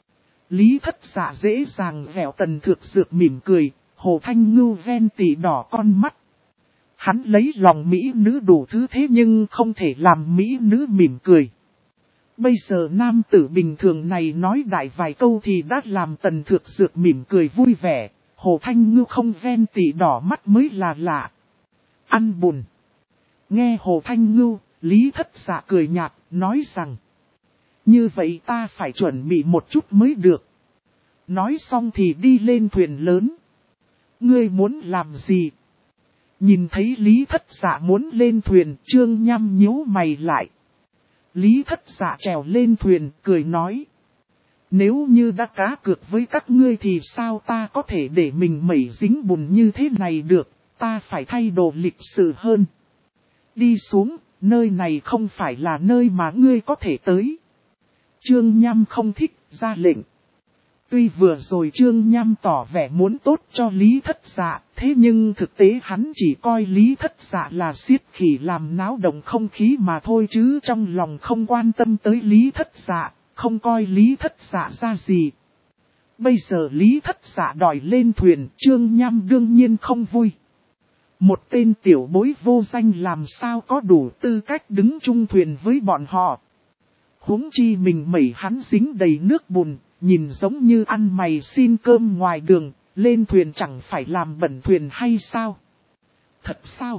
Lý Thất Dạ dễ dàng vẻo Tần Thược Dược mỉm cười, Hồ Thanh Ngưu ven tỉ đỏ con mắt. Hắn lấy lòng mỹ nữ đủ thứ thế nhưng không thể làm mỹ nữ mỉm cười. Bây giờ nam tử bình thường này nói đại vài câu thì đã làm Tần Thược Dược mỉm cười vui vẻ, Hồ Thanh Ngưu không ven tỉ đỏ mắt mới là lạ. Ăn bùn. Nghe Hồ Thanh Ngưu, Lý Thất Dạ cười nhạt, nói rằng. Như vậy ta phải chuẩn bị một chút mới được. Nói xong thì đi lên thuyền lớn. Ngươi muốn làm gì? Nhìn thấy Lý Thất Dạ muốn lên thuyền, Trương Nham nhíu mày lại. Lý Thất Dạ trèo lên thuyền, cười nói. Nếu như đã cá cược với các ngươi thì sao ta có thể để mình mẩy dính bùn như thế này được, ta phải thay đồ lịch sự hơn. Đi xuống, nơi này không phải là nơi mà ngươi có thể tới. Trương Nham không thích, ra lệnh. Tuy vừa rồi Trương Nham tỏ vẻ muốn tốt cho Lý Thất Dạ, thế nhưng thực tế hắn chỉ coi Lý Thất Dạ là xiết khỉ làm náo động không khí mà thôi chứ trong lòng không quan tâm tới Lý Thất Dạ, không coi Lý Thất Dạ ra gì. Bây giờ Lý Thất Dạ đòi lên thuyền, Trương Nham đương nhiên không vui. Một tên tiểu bối vô danh làm sao có đủ tư cách đứng chung thuyền với bọn họ. Huống chi mình mẩy hắn dính đầy nước bùn, nhìn giống như ăn mày xin cơm ngoài đường, lên thuyền chẳng phải làm bẩn thuyền hay sao? Thật sao?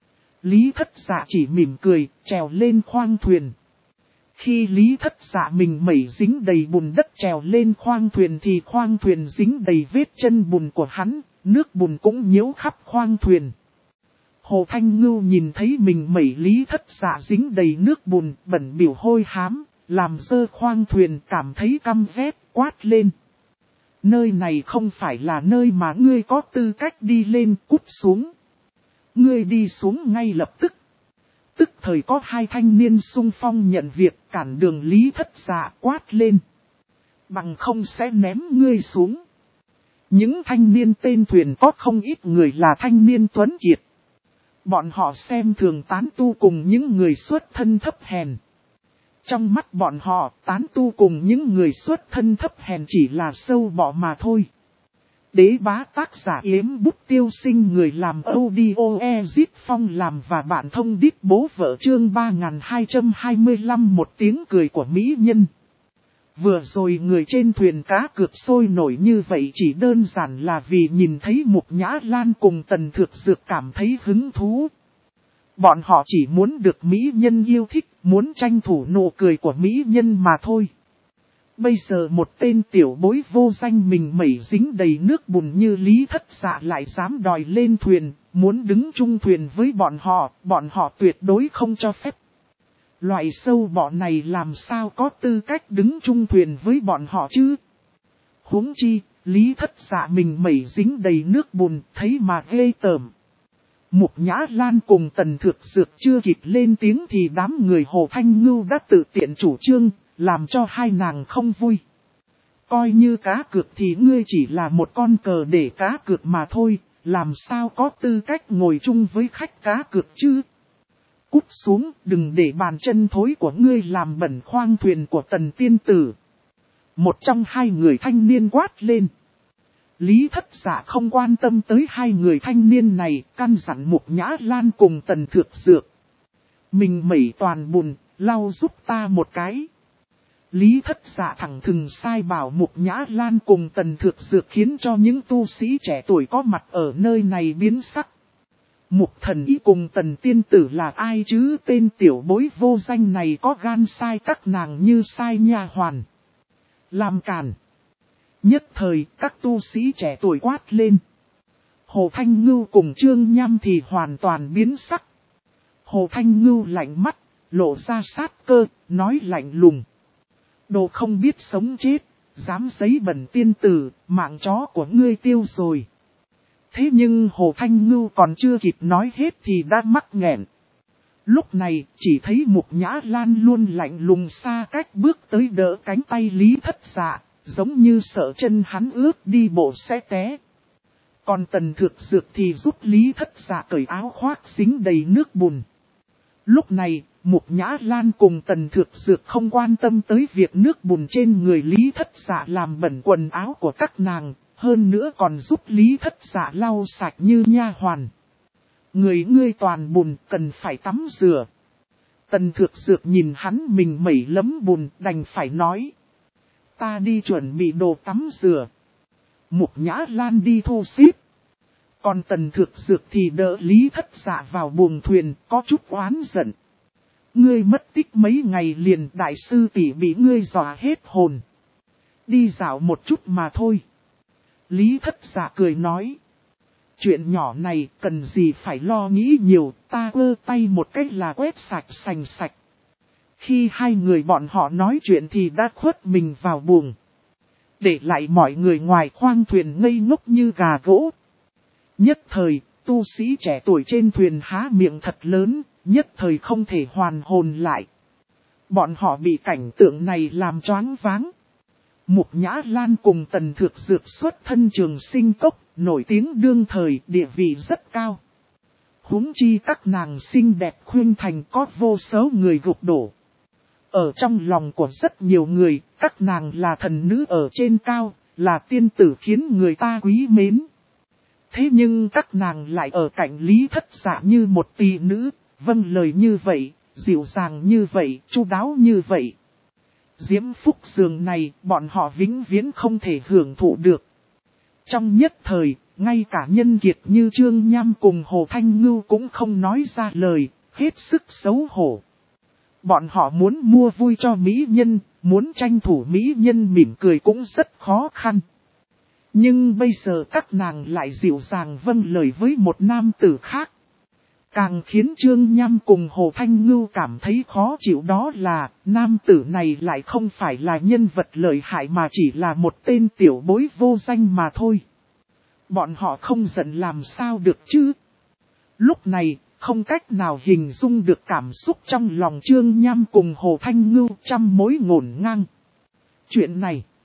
Lý Thất Dạ chỉ mỉm cười, trèo lên khoang thuyền. Khi Lý Thất Dạ mình mẩy dính đầy bùn đất trèo lên khoang thuyền thì khoang thuyền dính đầy vết chân bùn của hắn, nước bùn cũng nhiễu khắp khoang thuyền. Hồ Thanh Ngưu nhìn thấy mình mẩy Lý Thất Dạ dính đầy nước bùn, bẩn bỉu hôi hám, làm dơ khoang thuyền cảm thấy căm ghét, quát lên. Nơi này không phải là nơi mà ngươi có tư cách đi lên, cút xuống. Ngươi đi xuống ngay lập tức. Tức thời có hai thanh niên xung phong nhận việc cản đường Lý Thất Dạ quát lên. Bằng không sẽ ném ngươi xuống. Những thanh niên tên thuyền có không ít người là thanh niên tuấn kiệt. Bọn họ xem thường tán tu cùng những người xuất thân thấp hèn. Trong mắt bọn họ, tán tu cùng những người xuất thân thấp hèn chỉ là sâu bọ mà thôi. Đế bá tác giả Yếm Bút Tiêu Sinh, người làm audio Ezit Phong làm và bạn thông đít bố vợ chương 3225, một tiếng cười của mỹ nhân. Vừa rồi người trên thuyền cá cược sôi nổi như vậy chỉ đơn giản là vì nhìn thấy Mục Nhã Lan cùng Tần Thược Dược cảm thấy hứng thú. Bọn họ chỉ muốn được mỹ nhân yêu thích, muốn tranh thủ nụ cười của mỹ nhân mà thôi. Bây giờ một tên tiểu bối vô danh mình mẩy dính đầy nước bùn như Lý Thất Dạ lại dám đòi lên thuyền, muốn đứng chung thuyền với bọn họ tuyệt đối không cho phép. Loại sâu bọ này làm sao có tư cách đứng chung thuyền với bọn họ chứ? Huống chi, Lý Thất Dạ mình mẩy dính đầy nước bùn, thấy mà ghê tởm. Mục Nhã Lan cùng Tần Thược Dược chưa kịp lên tiếng thì đám người Hồ Thanh Ngưu đã tự tiện chủ trương, làm cho hai nàng không vui. Coi như cá cược thì ngươi chỉ là một con cờ để cá cược mà thôi, làm sao có tư cách ngồi chung với khách cá cược chứ? Cút xuống, đừng để bàn chân thối của ngươi làm bẩn khoang thuyền của Tần tiên tử. Một trong hai người thanh niên quát lên. Lý Thất Dạ không quan tâm tới hai người thanh niên này, căn dặn Mục Nhã Lan cùng Tần Thược Dược. Mình mẩy toàn bùn, lau giúp ta một cái. Lý Thất Dạ thẳng thừng sai bảo Mục Nhã Lan cùng Tần Thược Dược, khiến cho những tu sĩ trẻ tuổi có mặt ở nơi này biến sắc. Mục Thần Y cùng Tần tiên tử là ai chứ? Tên tiểu bối vô danh này có gan sai các nàng như sai nha hoàn. Làm càn. Nhất thời các tu sĩ trẻ tuổi quát lên. Hồ Thanh Ngưu cùng Trương Nham thì hoàn toàn biến sắc. Hồ Thanh Ngưu lạnh mắt, lộ ra sát cơ, nói lạnh lùng. Đồ không biết sống chết, dám giấy bẩn tiên tử, mạng chó của ngươi tiêu rồi. Thế nhưng Hồ Thanh Ngưu còn chưa kịp nói hết thì đã mắc nghẹn. Lúc này chỉ thấy Mục Nhã Lan luôn lạnh lùng xa cách bước tới đỡ cánh tay Lý Thất Dạ, giống như sợ chân hắn ướt đi bộ sẽ té. Còn Tần Thược Dược thì giúp Lý Thất Dạ cởi áo khoác dính đầy nước bùn. Lúc này, Mục Nhã Lan cùng Tần Thược Dược không quan tâm tới việc nước bùn trên người Lý Thất Dạ làm bẩn quần áo của các nàng, hơn nữa còn giúp Lý Thất Dạ lau sạch như nha hoàn. Người ngươi toàn bùn, cần phải tắm rửa. Tần Thược Dược nhìn hắn mình mẩy lấm bùn, đành phải nói. Ta đi chuẩn bị đồ tắm rửa. Mục Nhã Lan đi thu xếp. Còn Tần Thược Dược thì đỡ Lý Thất Dạ vào buồng thuyền, có chút oán giận. Ngươi mất tích mấy ngày liền, đại sư tỷ bị ngươi dọa hết hồn. Đi dạo một chút mà thôi. Lý Thất Dạ cười nói. Chuyện nhỏ này cần gì phải lo nghĩ nhiều, ta ơ tay một cách là quét sạch sành sạch. Khi hai người bọn họ nói chuyện thì đã khuất mình vào buồng. Để lại mọi người ngoài khoang thuyền ngây ngốc như gà gỗ. Nhất thời, tu sĩ trẻ tuổi trên thuyền há miệng thật lớn, nhất thời không thể hoàn hồn lại. Bọn họ bị cảnh tượng này làm choáng váng. Mục Nhã Lan cùng Tần Thược Dược xuất thân Trường Sinh Cốc, nổi tiếng đương thời, địa vị rất cao. Huống chi các nàng xinh đẹp khuyên thành, có vô số người gục đổ. Ở trong lòng của rất nhiều người, các nàng là thần nữ ở trên cao, là tiên tử khiến người ta quý mến. Thế nhưng các nàng lại ở cạnh Lý Thất Dạ như một tỷ nữ, vâng lời như vậy, dịu dàng như vậy, chu đáo như vậy. Diễm phúc dường này, bọn họ vĩnh viễn không thể hưởng thụ được. Trong nhất thời, ngay cả nhân kiệt như Trương Nham cùng Hồ Thanh Ngưu cũng không nói ra lời, hết sức xấu hổ. Bọn họ muốn mua vui cho mỹ nhân, muốn tranh thủ mỹ nhân mỉm cười cũng rất khó khăn. Nhưng bây giờ các nàng lại dịu dàng vâng lời với một nam tử khác. Càng khiến Trương Nham cùng Hồ Thanh Ngưu cảm thấy khó chịu đó là, nam tử này lại không phải là nhân vật lợi hại mà chỉ là một tên tiểu bối vô danh mà thôi. Bọn họ không giận làm sao được chứ? Lúc này, không cách nào hình dung được cảm xúc trong lòng Trương Nham cùng Hồ Thanh Ngưu trăm mối ngổn ngang. Chuyện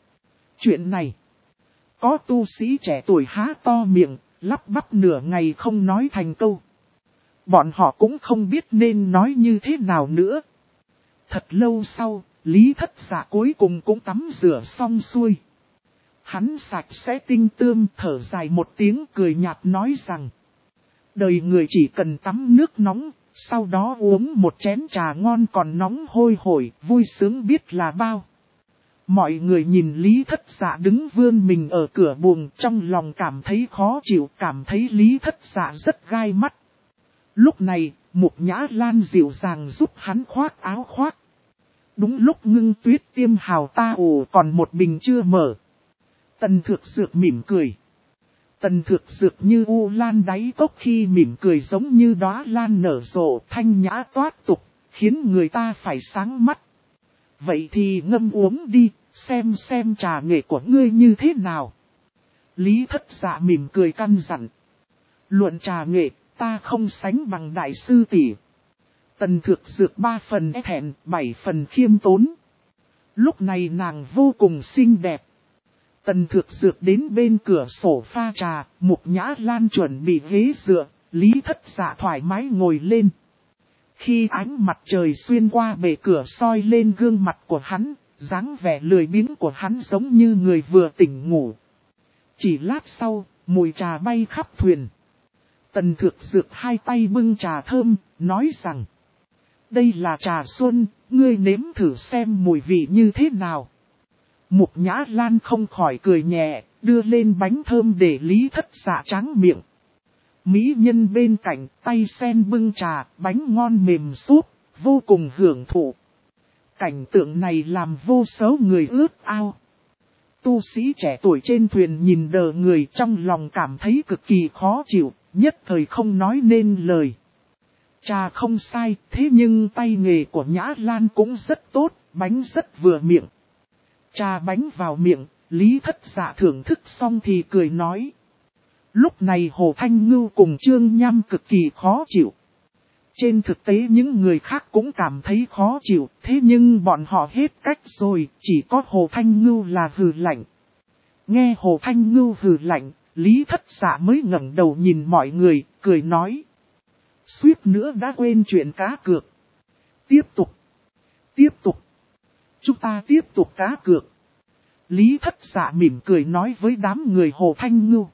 này, có tu sĩ trẻ tuổi há to miệng, lắp bắp nửa ngày không nói thành câu. Bọn họ cũng không biết nên nói như thế nào nữa. Thật lâu sau, Lý Thất Dạ cuối cùng cũng tắm rửa xong xuôi. Hắn sạch sẽ tinh tươm, thở dài một tiếng cười nhạt nói rằng. Đời người chỉ cần tắm nước nóng, sau đó uống một chén trà ngon còn nóng hôi hổi, vui sướng biết là bao. Mọi người nhìn Lý Thất Dạ đứng vươn mình ở cửa buồng, trong lòng cảm thấy khó chịu, cảm thấy Lý Thất Dạ rất gai mắt. Lúc này, Mục Nhã Lan dịu dàng giúp hắn khoác áo khoác. Đúng lúc Ngưng Tuyết tiêm hào ta ủ còn một bình chưa mở. Tần Thược Dược mỉm cười. Tần Thược Dược như u lan đáy cốc khi mỉm cười giống như đóa lan nở rộ thanh nhã toát tục, khiến người ta phải sáng mắt. Vậy thì ngâm uống đi, xem trà nghệ của ngươi như thế nào. Lý Thất Dạ mỉm cười căn dặn. Luận trà nghệ, ta không sánh bằng đại sư tỷ. Tần Thược Dược 3 phần e thẹn, 7 phần khiêm tốn. Lúc này nàng vô cùng xinh đẹp. Tần Thược Dược đến bên cửa sổ pha trà, Mục Nhã Lan chuẩn bị ghế dựa, Lý Thất Dạ thoải mái ngồi lên. Khi ánh mặt trời xuyên qua bề cửa soi lên gương mặt của hắn, dáng vẻ lười biếng của hắn giống như người vừa tỉnh ngủ. Chỉ lát sau, mùi trà bay khắp thuyền. Tần Thược Dược hai tay bưng trà thơm, nói rằng: đây là trà xuân, ngươi nếm thử xem mùi vị như thế nào. Mục Nhã Lan không khỏi cười nhẹ, đưa lên bánh thơm để Lý Thất Dạ tráng miệng. Mỹ nhân bên cạnh, tay sen bưng trà, bánh ngon mềm súp, vô cùng hưởng thụ. Cảnh tượng này làm vô số người ước ao. Tu sĩ trẻ tuổi trên thuyền nhìn đờ người trong lòng cảm thấy cực kỳ khó chịu, nhất thời không nói nên lời. Trà không sai, thế nhưng tay nghề của Nhã Lan cũng rất tốt, bánh rất vừa miệng. Trà bánh vào miệng, Lý Thất Dạ thưởng thức xong thì cười nói. Lúc này Hồ Thanh Ngưu cùng Trương Nham cực kỳ khó chịu. Trên thực tế những người khác cũng cảm thấy khó chịu, thế nhưng bọn họ hết cách rồi, chỉ có Hồ Thanh Ngưu là hừ lạnh. Nghe Hồ Thanh Ngưu hừ lạnh, Lý Thất Dạ mới ngẩng đầu nhìn mọi người, cười nói. Suýt nữa đã quên chuyện cá cược. Tiếp tục. Chúng ta tiếp tục cá cược. Lý Thất Dạ mỉm cười nói với đám người Hồ Thanh Ngưu.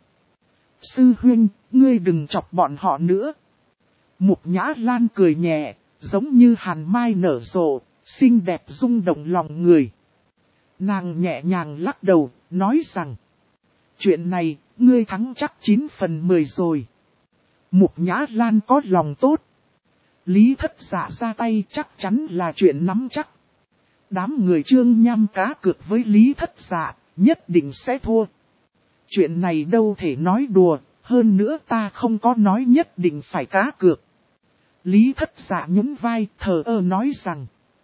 Sư huynh, ngươi đừng chọc bọn họ nữa. Mục Nhã Lan cười nhẹ, giống như hàn mai nở rộ, xinh đẹp rung động lòng người. Nàng nhẹ nhàng lắc đầu, nói rằng. Chuyện này, ngươi thắng chắc 9 phần 10 rồi. Mục Nhã Lan có lòng tốt. Lý Thất Dạ ra tay chắc chắn là chuyện nắm chắc. Đám người Trương Nham cá cược với Lý Thất Dạ, nhất định sẽ thua. Chuyện này đâu thể nói đùa, hơn nữa ta không có nói nhất định phải cá cược. Lý Thất Dạ nhún vai thờ ơ nói rằng.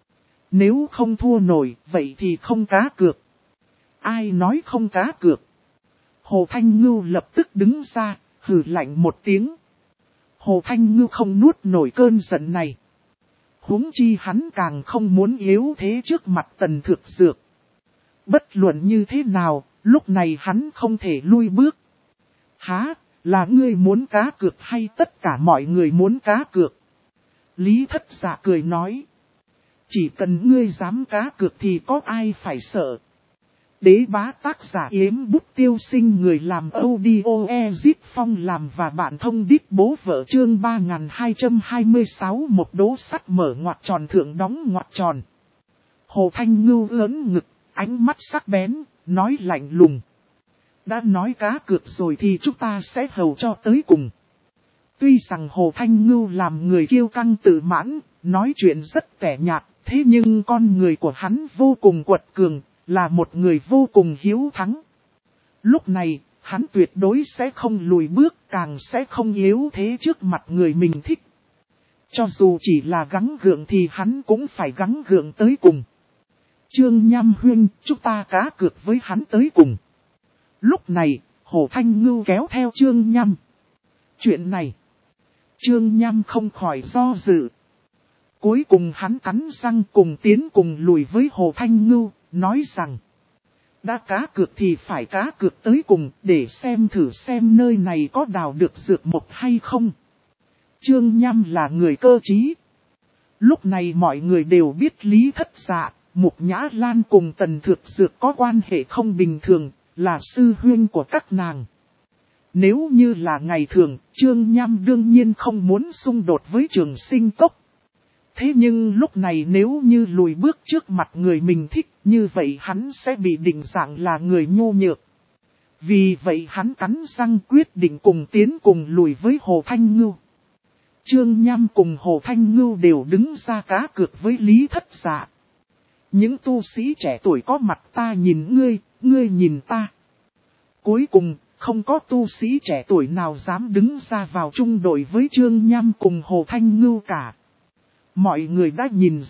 Nếu không thua nổi, vậy thì không cá cược. Ai nói không cá cược? Hồ Thanh Ngưu lập tức đứng ra, hừ lạnh một tiếng. Hồ Thanh Ngưu không nuốt nổi cơn giận này. Huống chi hắn càng không muốn yếu thế trước mặt Tần Thược Dược. Bất luận như thế nào, lúc này hắn không thể lui bước. Hả, là ngươi muốn cá cược hay tất cả mọi người muốn cá cược? Lý Thất Dạ cười nói. Chỉ cần ngươi dám cá cược thì có ai phải sợ. Đế bá tác giả Yếm Bút Tiêu Sinh, người làm audio Ezit Phong làm và bạn thông đít bố vợ chương 3226. Một đố sắt mở ngoặc tròn thượng đóng ngoặc tròn. Hồ Thanh Ngưu ớn ngực, ánh mắt sắc bén, nói lạnh lùng. Đã nói cá cược rồi thì chúng ta sẽ hầu cho tới cùng. Tuy rằng Hồ Thanh Ngưu làm người kiêu căng tự mãn, nói chuyện rất tẻ nhạt, thế nhưng con người của hắn vô cùng quật cường, là một người vô cùng hiếu thắng. Lúc này, hắn tuyệt đối sẽ không lùi bước, càng sẽ không yếu thế trước mặt người mình thích. Cho dù chỉ là gắng gượng thì hắn cũng phải gắng gượng tới cùng. Trương Nham huynh, chúng ta cá cược với hắn tới cùng. Lúc này, Hồ Thanh Ngưu kéo theo Trương Nham. Chuyện này, Trương Nham không khỏi do dự. Cuối cùng hắn cắn răng cùng tiến cùng lùi với Hồ Thanh Ngưu, nói rằng. Đã cá cược thì phải cá cược tới cùng, để xem thử xem nơi này có đào được dược mộc hay không. Trương Nham là người cơ trí. Lúc này mọi người đều biết Lý Thất Dạ, Mục Nhã Lan cùng Tần Thược Dược có quan hệ không bình thường, là sư huynh của các nàng. Nếu như là ngày thường, Trương Nham đương nhiên không muốn xung đột với Trường Sinh Cốc. Thế nhưng lúc này nếu như lùi bước trước mặt người mình thích, như vậy hắn sẽ bị định dạng là người nhô nhược. Vì vậy hắn cắn răng quyết định cùng tiến cùng lùi với Hồ Thanh Ngưu. Trương Nham cùng Hồ Thanh Ngưu đều đứng ra cá cược với Lý Thất Dạ. Những tu sĩ trẻ tuổi có mặt, ta nhìn ngươi, ngươi nhìn ta. Cuối cùng, không có tu sĩ trẻ tuổi nào dám đứng ra vào chung đội với Trương Nham cùng Hồ Thanh Ngưu cả. Mọi người đã nhìn ra,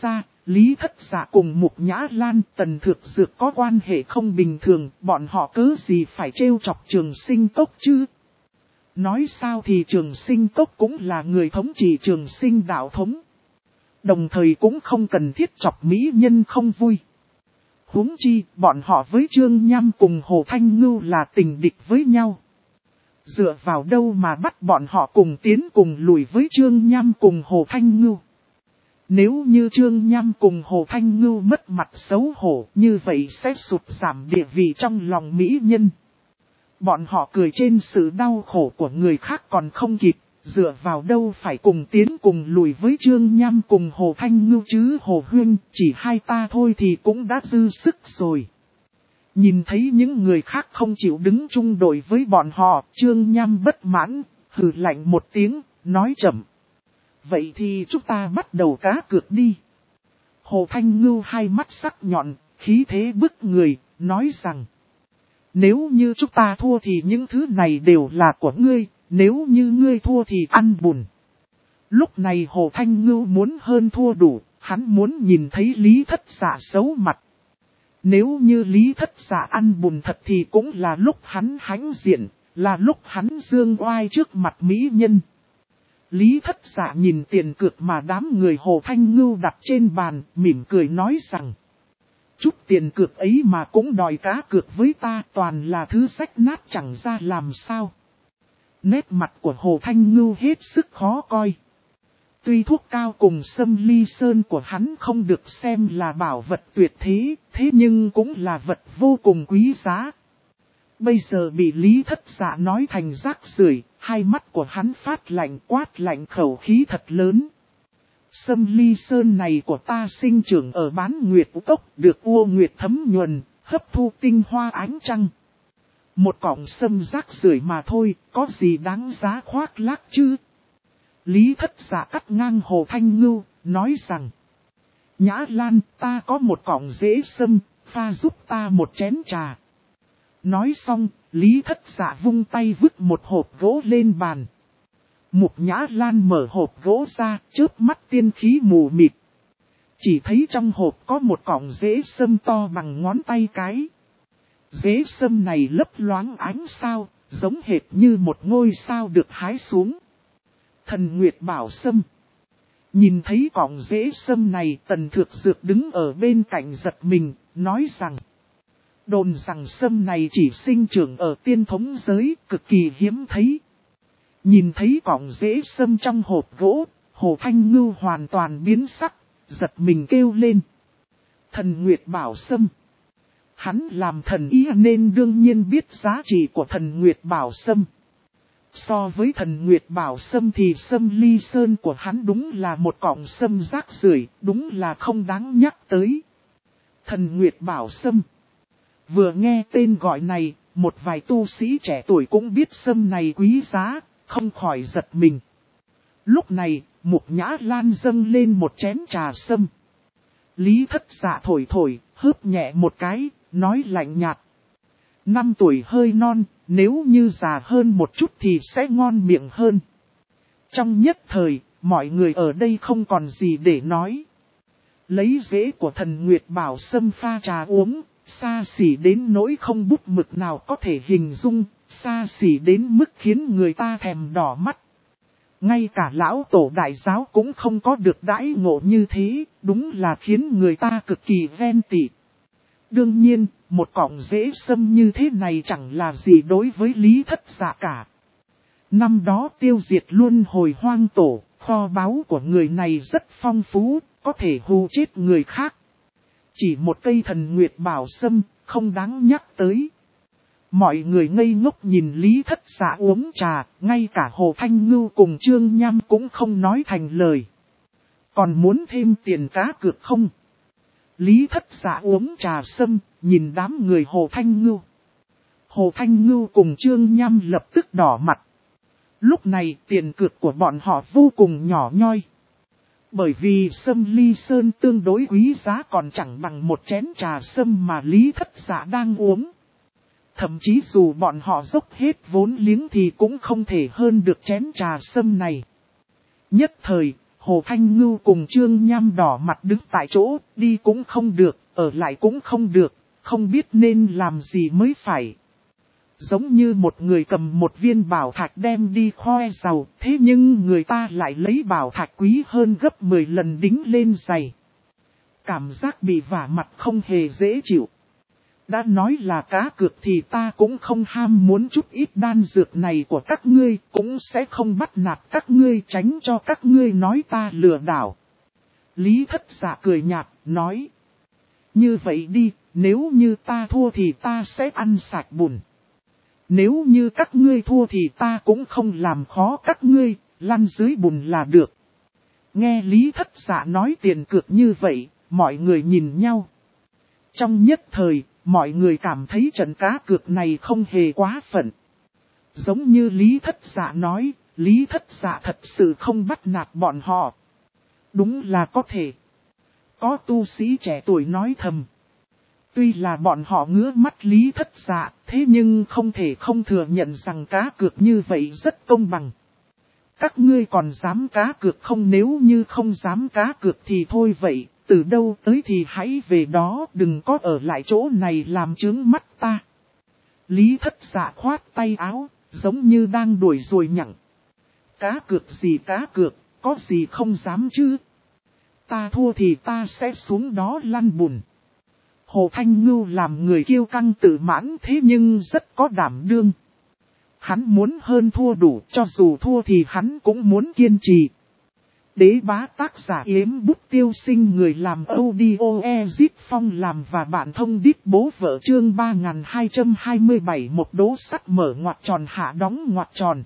Lý Thất Dạ cùng Mục Nhã Lan, Tần Thược Dược có quan hệ không bình thường, bọn họ cớ gì phải trêu chọc Trường Sinh Cốc chứ? Nói sao thì Trường Sinh Cốc cũng là người thống trị Trường Sinh đạo thống. Đồng thời cũng không cần thiết chọc mỹ nhân không vui. Huống chi, bọn họ với Trương Nham cùng Hồ Thanh Ngưu là tình địch với nhau. Dựa vào đâu mà bắt bọn họ cùng tiến cùng lùi với Trương Nham cùng Hồ Thanh Ngưu? Nếu như Trương Nham cùng Hồ Thanh Ngưu mất mặt xấu hổ, như vậy sẽ sụt giảm địa vị trong lòng mỹ nhân. Bọn họ cười trên sự đau khổ của người khác còn không kịp, dựa vào đâu phải cùng tiến cùng lùi với Trương Nham cùng Hồ Thanh Ngưu chứ Hồ Huyên, chỉ hai ta thôi thì cũng đã dư sức rồi. Nhìn thấy những người khác không chịu đứng chung đội với bọn họ, Trương Nham bất mãn, hừ lạnh một tiếng, nói chậm. Vậy thì chúng ta bắt đầu cá cược đi. Hồ Thanh Ngưu hai mắt sắc nhọn, khí thế bức người, nói rằng. Nếu như chúng ta thua thì những thứ này đều là của ngươi, nếu như ngươi thua thì ăn bùn. Lúc này Hồ Thanh Ngưu muốn hơn thua đủ, hắn muốn nhìn thấy Lý Thất Dạ xấu mặt. Nếu như Lý Thất Dạ ăn bùn thật thì cũng là lúc hắn hãnh diện, là lúc hắn dương oai trước mặt mỹ nhân. Lý Thất Dạ nhìn tiền cược mà đám người Hồ Thanh Ngưu đặt trên bàn, mỉm cười nói rằng. Chút tiền cược ấy mà cũng đòi cá cược với ta, toàn là thứ rách nát chẳng ra làm sao. Nét mặt của Hồ Thanh Ngưu hết sức khó coi. Tuy thuốc cao cùng sâm ly sơn của hắn không được xem là bảo vật tuyệt thế, thế nhưng cũng là vật vô cùng quý giá. Bây giờ bị Lý Thất Dạ nói thành rác rưởi, hai mắt của hắn phát lạnh quát lạnh khẩu khí thật lớn. Sâm ly sơn này của ta sinh trưởng ở Bán Nguyệt Cốc, được Ô Nguyệt thấm nhuần, hấp thu tinh hoa ánh trăng. Một cọng sâm rác rưởi mà thôi, có gì đáng giá khoác lác chứ? Lý Thất Dạ cắt ngang Hồ Thanh Ngưu, nói rằng. Nhã Lan, ta có một cọng rễ sâm, pha giúp ta một chén trà. Nói xong, Lý Thất Dạ vung tay vứt một hộp gỗ lên bàn. Mục Nhã Lan mở hộp gỗ ra, chớp mắt tiên khí mù mịt. Chỉ thấy trong hộp có một cọng rễ sâm to bằng ngón tay cái. Rễ sâm này lấp loáng ánh sao, giống hệt như một ngôi sao được hái xuống. Thần Nguyệt bảo sâm. Nhìn thấy cọng rễ sâm này, Tần Thược Dược đứng ở bên cạnh giật mình, nói rằng. Đồn rằng sâm này chỉ sinh trưởng ở tiên thống giới, cực kỳ hiếm thấy. Nhìn thấy cọng rễ sâm trong hộp gỗ, Hồ Thanh Ngưu hoàn toàn biến sắc, giật mình kêu lên. Thần Nguyệt bảo sâm. Hắn làm thần y nên đương nhiên biết giá trị của thần Nguyệt bảo sâm. So với thần Nguyệt bảo sâm thì sâm ly sơn của hắn đúng là một cọng sâm rác rưởi, đúng là không đáng nhắc tới. Thần Nguyệt bảo sâm. Vừa nghe tên gọi này, một vài tu sĩ trẻ tuổi cũng biết sâm này quý giá, không khỏi giật mình. Lúc này, Mục Nhã Lan dâng lên một chén trà sâm. Lý Thất Dạ thổi thổi, hớp nhẹ một cái, nói lạnh nhạt. 5 tuổi hơi non, nếu như già hơn một chút thì sẽ ngon miệng hơn. Trong nhất thời, mọi người ở đây không còn gì để nói. Lấy rễ của thần Nguyệt bảo sâm pha trà uống, xa xỉ đến nỗi không bút mực nào có thể hình dung, xa xỉ đến mức khiến người ta thèm đỏ mắt. Ngay cả lão tổ đại giáo cũng không có được đãi ngộ như thế, đúng là khiến người ta cực kỳ ghen tị. Đương nhiên, một cọng rễ sâm như thế này chẳng là gì đối với Lý Thất Dạ cả. Năm đó tiêu diệt luôn hồi hoang tổ, kho báu của người này rất phong phú, có thể hù chết người khác. Chỉ một cây thần Nguyệt bảo sâm, không đáng nhắc tới. Mọi người ngây ngốc nhìn Lý Thất Dạ uống trà, ngay cả Hồ Thanh Ngưu cùng Trương Nham cũng không nói thành lời. Còn muốn thêm tiền cá cược không? Lý Thất Dạ uống trà sâm, nhìn đám người Hồ Thanh Ngưu. Hồ Thanh Ngưu cùng Trương Nham lập tức đỏ mặt. Lúc này tiền cược của bọn họ vô cùng nhỏ nhoi. Bởi vì sâm ly sơn tương đối quý giá còn chẳng bằng một chén trà sâm mà Lý Thất Dạ đang uống. Thậm chí dù bọn họ dốc hết vốn liếng thì cũng không thể hơn được chén trà sâm này. Nhất thời, Hồ Thanh Ngưu cùng Trương Nham đỏ mặt đứng tại chỗ, đi cũng không được, ở lại cũng không được, không biết nên làm gì mới phải. Giống như một người cầm một viên bảo thạch đem đi khoe giàu, thế nhưng người ta lại lấy bảo thạch quý hơn gấp 10 lần đính lên giày. Cảm giác bị vả mặt không hề dễ chịu. Đã nói là cá cược thì ta cũng không ham muốn chút ít đan dược này của các ngươi, cũng sẽ không bắt nạt các ngươi, tránh cho các ngươi nói ta lừa đảo. Lý Thất Dạ cười nhạt, nói. Như vậy đi, nếu như ta thua thì ta sẽ ăn sạch bùn. Nếu như các ngươi thua thì ta cũng không làm khó các ngươi, lăn dưới bùn là được. Nghe Lý Thất Dạ nói tiền cược như vậy, mọi người nhìn nhau. Trong nhất thời, mọi người cảm thấy trận cá cược này không hề quá phận. Giống như Lý Thất Dạ nói, Lý Thất Dạ thật sự không bắt nạt bọn họ. Đúng là có thể. Có tu sĩ trẻ tuổi nói thầm. Tuy là bọn họ ngứa mắt Lý Thất Dạ, thế nhưng không thể không thừa nhận rằng cá cược như vậy rất công bằng. Các ngươi còn dám cá cược không, nếu như không dám cá cược thì thôi vậy, từ đâu tới thì hãy về đó, đừng có ở lại chỗ này làm chướng mắt ta. Lý Thất Dạ khoát tay áo, giống như đang đuổi ruồi nhặng. Cá cược gì cá cược, có gì không dám chứ. Ta thua thì ta sẽ xuống đó lăn bùn. Hồ Thanh Ngưu làm người kiêu căng tự mãn thế nhưng rất có đảm đương. Hắn muốn hơn thua đủ, cho dù thua thì hắn cũng muốn kiên trì. Đế bá tác giả Yếm Bút Tiêu Sinh, người làm audio Ezit Phong làm và bạn thông đít bố vợ, chương 3227, một đố sắt mở ngoặc tròn hạ đóng ngoặc tròn.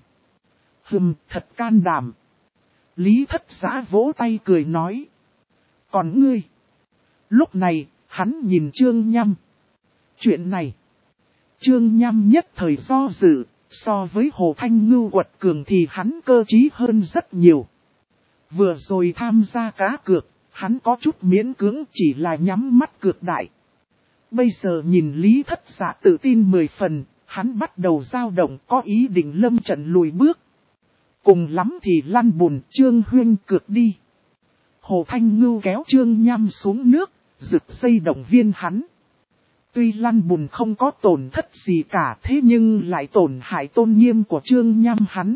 Thật can đảm. Lý Thất Dạ vỗ tay cười nói. Còn ngươi? Lúc này, hắn nhìn Trương Nham. Chuyện này, Trương Nham nhất thời do dự, so với Hồ Thanh Ngưu quật cường thì hắn cơ trí hơn rất nhiều. Vừa rồi tham gia cá cược, hắn có chút miễn cưỡng, chỉ là nhắm mắt cược đại. Bây giờ nhìn Lý Thất Dạ tự tin 10 phần, hắn bắt đầu dao động, có ý định lâm trận lùi bước. Cùng lắm thì lăn bùn, Trương huynh cược đi. Hồ Thanh Ngưu kéo Trương Nham xuống nước, giựt dây động viên hắn. Tuy lăn bùn không có tổn thất gì cả, thế nhưng lại tổn hại tôn nghiêm của Trương Nham hắn.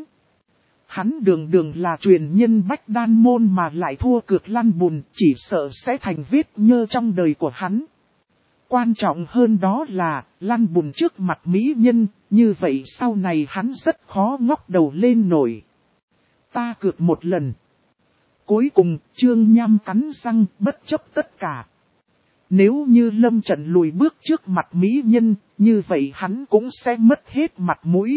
Hắn đường là truyền nhân Bách Đan môn mà lại thua cược lăn bùn, chỉ sợ sẽ thành vết nhơ trong đời của hắn. Quan trọng hơn đó là, lăn bùn trước mặt mỹ nhân, như vậy sau này hắn rất khó ngóc đầu lên nổi. Ta cược một lần. Cuối cùng, Trương Nham cắn răng, bất chấp tất cả. Nếu như lâm trận lùi bước trước mặt mỹ nhân, như vậy hắn cũng sẽ mất hết mặt mũi.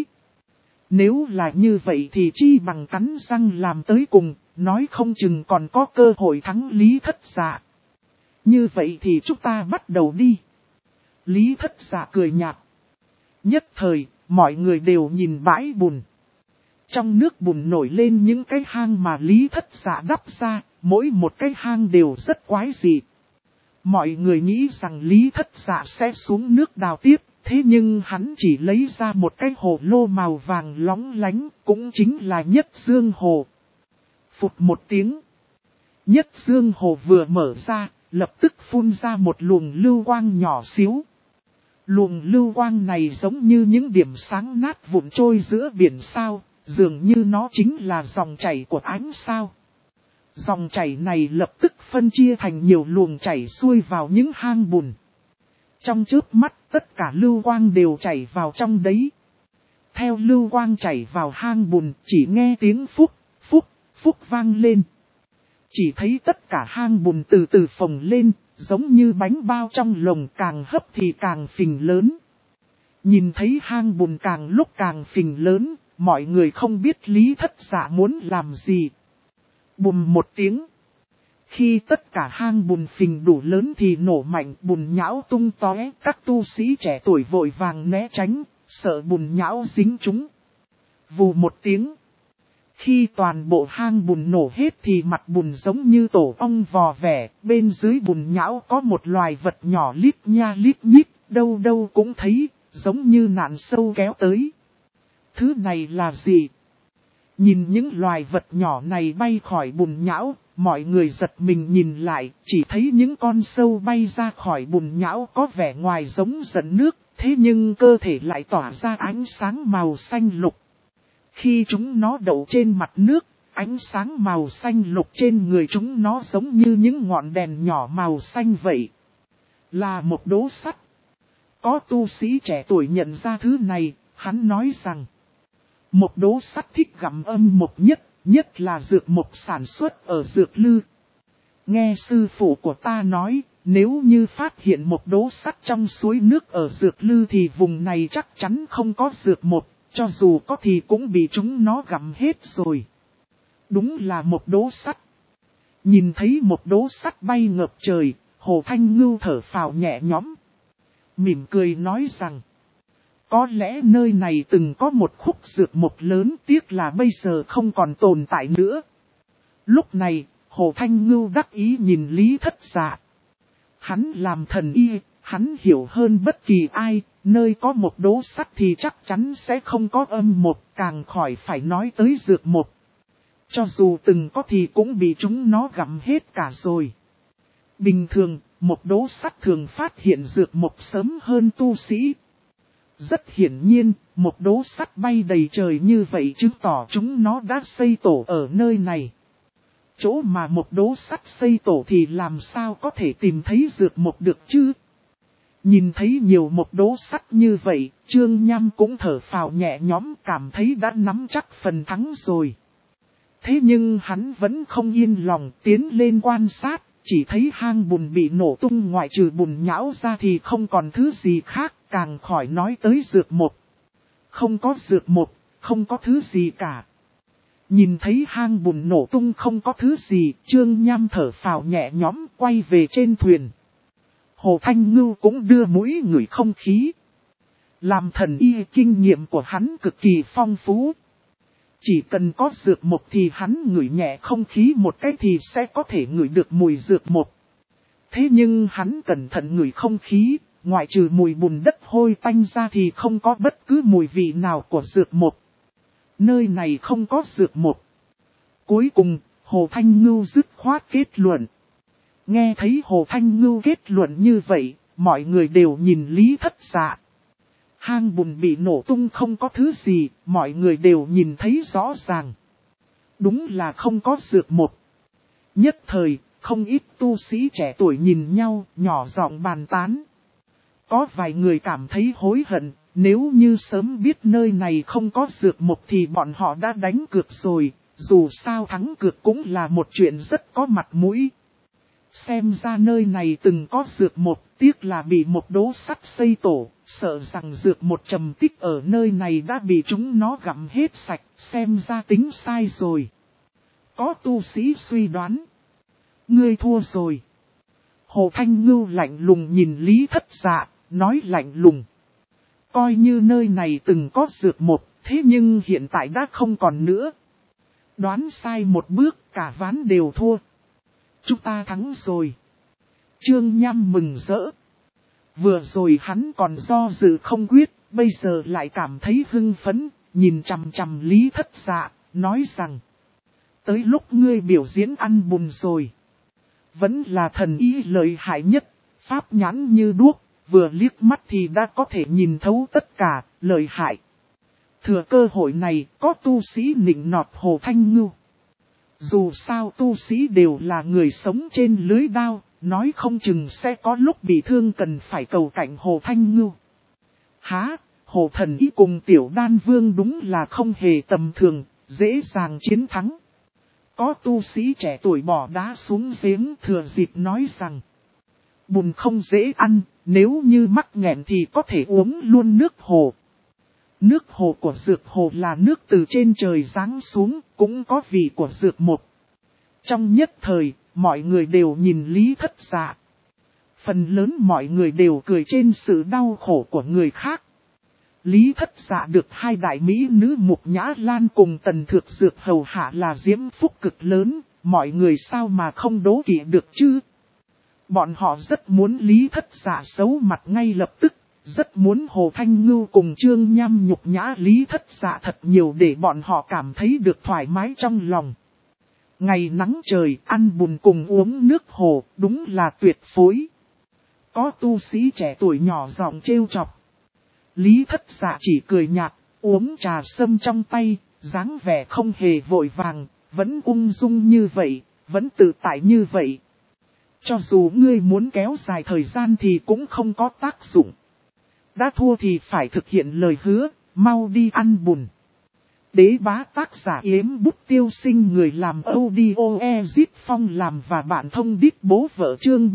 Nếu là như vậy thì chi bằng cắn răng làm tới cùng, nói không chừng còn có cơ hội thắng Lý Thất Dạ. Như vậy thì chúng ta bắt đầu đi. Lý Thất Dạ cười nhạt. Nhất thời, mọi người đều nhìn bãi bùn. Trong nước bùn nổi lên những cái hang mà Lý Thất Dạ đắp ra, mỗi một cái hang đều rất quái dị. Mọi người nghĩ rằng Lý Thất Dạ sẽ xuống nước đào tiếp, thế nhưng hắn chỉ lấy ra một cái hồ lô màu vàng lóng lánh, cũng chính là Nhất Dương Hồ. Phụt một tiếng. Nhất Dương Hồ vừa mở ra, lập tức phun ra một luồng lưu quang nhỏ xíu. Luồng lưu quang này giống như những điểm sáng nát vụn trôi giữa biển sao, dường như nó chính là dòng chảy của ánh sao. Dòng chảy này lập tức phân chia thành nhiều luồng chảy xuôi vào những hang bùn. Trong chớp mắt, tất cả lưu quang đều chảy vào trong đấy. Theo lưu quang chảy vào hang bùn, chỉ nghe tiếng phúc, phúc, phúc vang lên. Chỉ thấy tất cả hang bùn từ từ phồng lên, giống như bánh bao trong lồng, càng hấp thì càng phình lớn. Nhìn thấy hang bùn càng lúc càng phình lớn, mọi người không biết Lý Thất Dạ muốn làm gì. Bùm một tiếng. Khi tất cả hang bùn phình đủ lớn thì nổ mạnh, bùn nhão tung tóe, các tu sĩ trẻ tuổi vội vàng né tránh, sợ bùn nhão dính chúng. Vù một tiếng. Khi toàn bộ hang bùn nổ hết thì mặt bùn giống như tổ ong vò vẻ, bên dưới bùn nhão có một loài vật nhỏ lít nha lít nhít, đâu đâu cũng thấy, giống như nạn sâu kéo tới. Thứ này là gì? Nhìn những loài vật nhỏ này bay khỏi bùn nhão, mọi người giật mình nhìn lại, chỉ thấy những con sâu bay ra khỏi bùn nhão có vẻ ngoài giống giận nước, thế nhưng cơ thể lại tỏa ra ánh sáng màu xanh lục. Khi chúng nó đậu trên mặt nước, ánh sáng màu xanh lục trên người chúng nó giống như những ngọn đèn nhỏ màu xanh vậy. Là một đố sắt. Có tu sĩ trẻ tuổi nhận ra thứ này, hắn nói rằng một đố sắt thích gặm âm mộc nhất là dược mộc sản xuất ở dược lư. Nghe sư phụ của ta nói, nếu như phát hiện một đố sắt trong suối nước ở dược lư thì vùng này chắc chắn không có dược mộc, cho dù có thì cũng bị chúng nó gặm hết rồi. Đúng là một đố sắt. Nhìn thấy một đố sắt bay ngập trời, Hồ Thanh Ngưu thở phào nhẹ nhõm. Mỉm cười nói rằng, có lẽ nơi này từng có một khúc dược mộc lớn, tiếc là bây giờ không còn tồn tại nữa. Lúc này, Hồ Thanh Ngưu đắc ý nhìn Lý Thất Dạ. Hắn làm thần y, hắn hiểu hơn bất kỳ ai, nơi có một đố sắt thì chắc chắn sẽ không có âm mộc, càng khỏi phải nói tới dược mộc. Cho dù từng có thì cũng bị chúng nó gặm hết cả rồi. Bình thường, một đố sắt thường phát hiện dược mộc sớm hơn tu sĩ. Rất hiển nhiên, một đố sắt bay đầy trời như vậy chứng tỏ chúng nó đã xây tổ ở nơi này. Chỗ mà một đố sắt xây tổ thì làm sao có thể tìm thấy dược mộc được chứ? Nhìn thấy nhiều một đố sắt như vậy, Trương Nham cũng thở phào nhẹ nhõm, cảm thấy đã nắm chắc phần thắng rồi. Thế nhưng hắn vẫn không yên lòng, tiến lên quan sát, chỉ thấy hang bùn bị nổ tung, ngoại trừ bùn nhão ra thì không còn thứ gì khác, càng khỏi nói tới dược mộc. Không có dược mộc, không có thứ gì cả. Nhìn thấy hang bùn nổ tung không có thứ gì, Trương Nham thở phào nhẹ nhõm quay về trên thuyền. Hồ Thanh Ngưu cũng đưa mũi ngửi không khí. Làm thần y, kinh nghiệm của hắn cực kỳ phong phú. Chỉ cần có dược mộc thì hắn ngửi nhẹ không khí một cái thì sẽ có thể ngửi được mùi dược mộc. Thế nhưng hắn cẩn thận ngửi không khí, ngoại trừ mùi bùn đất hôi tanh ra thì không có bất cứ mùi vị nào của dược mộc. Nơi này không có dược mộc. Cuối cùng, Hồ Thanh Ngưu dứt khoát kết luận. Nghe thấy Hồ Thanh Ngưu kết luận như vậy, mọi người đều nhìn Lý Thất Dạ. Hang bùn bị nổ tung không có thứ gì, mọi người đều nhìn thấy rõ ràng. Đúng là không có dược mộc. Nhất thời, không ít tu sĩ trẻ tuổi nhìn nhau, nhỏ giọng bàn tán. Có vài người cảm thấy hối hận, nếu như sớm biết nơi này không có dược mộc thì bọn họ đã đánh cược rồi, dù sao thắng cược cũng là một chuyện rất có mặt mũi. Xem ra nơi này từng có dược mộc, tiếc là bị một đố sắt xây tổ, sợ rằng dược một trầm tích ở nơi này đã bị chúng nó gặm hết sạch, xem ra tính sai rồi. Có tu sĩ suy đoán. Ngươi thua rồi. Hồ Thanh Ngưu lạnh lùng nhìn Lý Thất Dạ, nói lạnh lùng. Coi như nơi này từng có dược mộc, thế nhưng hiện tại đã không còn nữa. Đoán sai một bước, cả ván đều thua. Chúng ta thắng rồi. Trương Nham mừng rỡ. Vừa rồi hắn còn do dự không quyết, bây giờ lại cảm thấy hưng phấn, nhìn chằm chằm Lý Thất Dạ, nói rằng. Tới lúc ngươi biểu diễn ăn bùn rồi. Vẫn là thần ý lợi hại nhất, pháp nhãn như đuốc, vừa liếc mắt thì đã có thể nhìn thấu tất cả, lợi hại. Thừa cơ hội này, có tu sĩ nịnh nọt Hồ Thanh Ngưu. Dù sao tu sĩ đều là người sống trên lưới đao, nói không chừng sẽ có lúc bị thương cần phải cầu cạnh Hồ Thanh Ngưu. Há, Hồ Thần Ý cùng Tiểu Đan Vương đúng là không hề tầm thường, dễ dàng chiến thắng. Có tu sĩ trẻ tuổi bỏ đá xuống giếng thừa dịp nói rằng, bùn không dễ ăn, nếu như mắc nghẹn thì có thể uống luôn nước hồ. Nước hồ của dược hồ là nước từ trên trời giáng xuống, cũng có vị của dược mộc. Trong nhất thời, mọi người đều nhìn Lý Thất Dạ. Phần lớn mọi người đều cười trên sự đau khổ của người khác. Lý Thất Dạ được hai đại mỹ nữ Mục Nhã Lan cùng Tần Thược Dược hầu hạ là diễm phúc cực lớn, mọi người sao mà không đố kỵ được chứ? Bọn họ rất muốn Lý Thất Dạ xấu mặt ngay lập tức, rất muốn Hồ Thanh Ngưu cùng Trương Nham nhục nhã Lý Thất Dạ thật nhiều để bọn họ cảm thấy được thoải mái trong lòng. Ngày nắng trời, ăn bùn cùng uống nước hồ, đúng là tuyệt phối. Có tu sĩ trẻ tuổi nhỏ giọng trêu chọc. Lý Thất Dạ chỉ cười nhạt, uống trà sâm trong tay, dáng vẻ không hề vội vàng, vẫn ung dung như vậy, vẫn tự tại như vậy. Cho dù ngươi muốn kéo dài thời gian thì cũng không có tác dụng. Đã thua thì phải thực hiện lời hứa, mau đi ăn bùn. Đế bá tác giả Yếm Bút Tiêu Sinh, người làm audio Ezit Phong làm và bạn thông đít bố vợ chương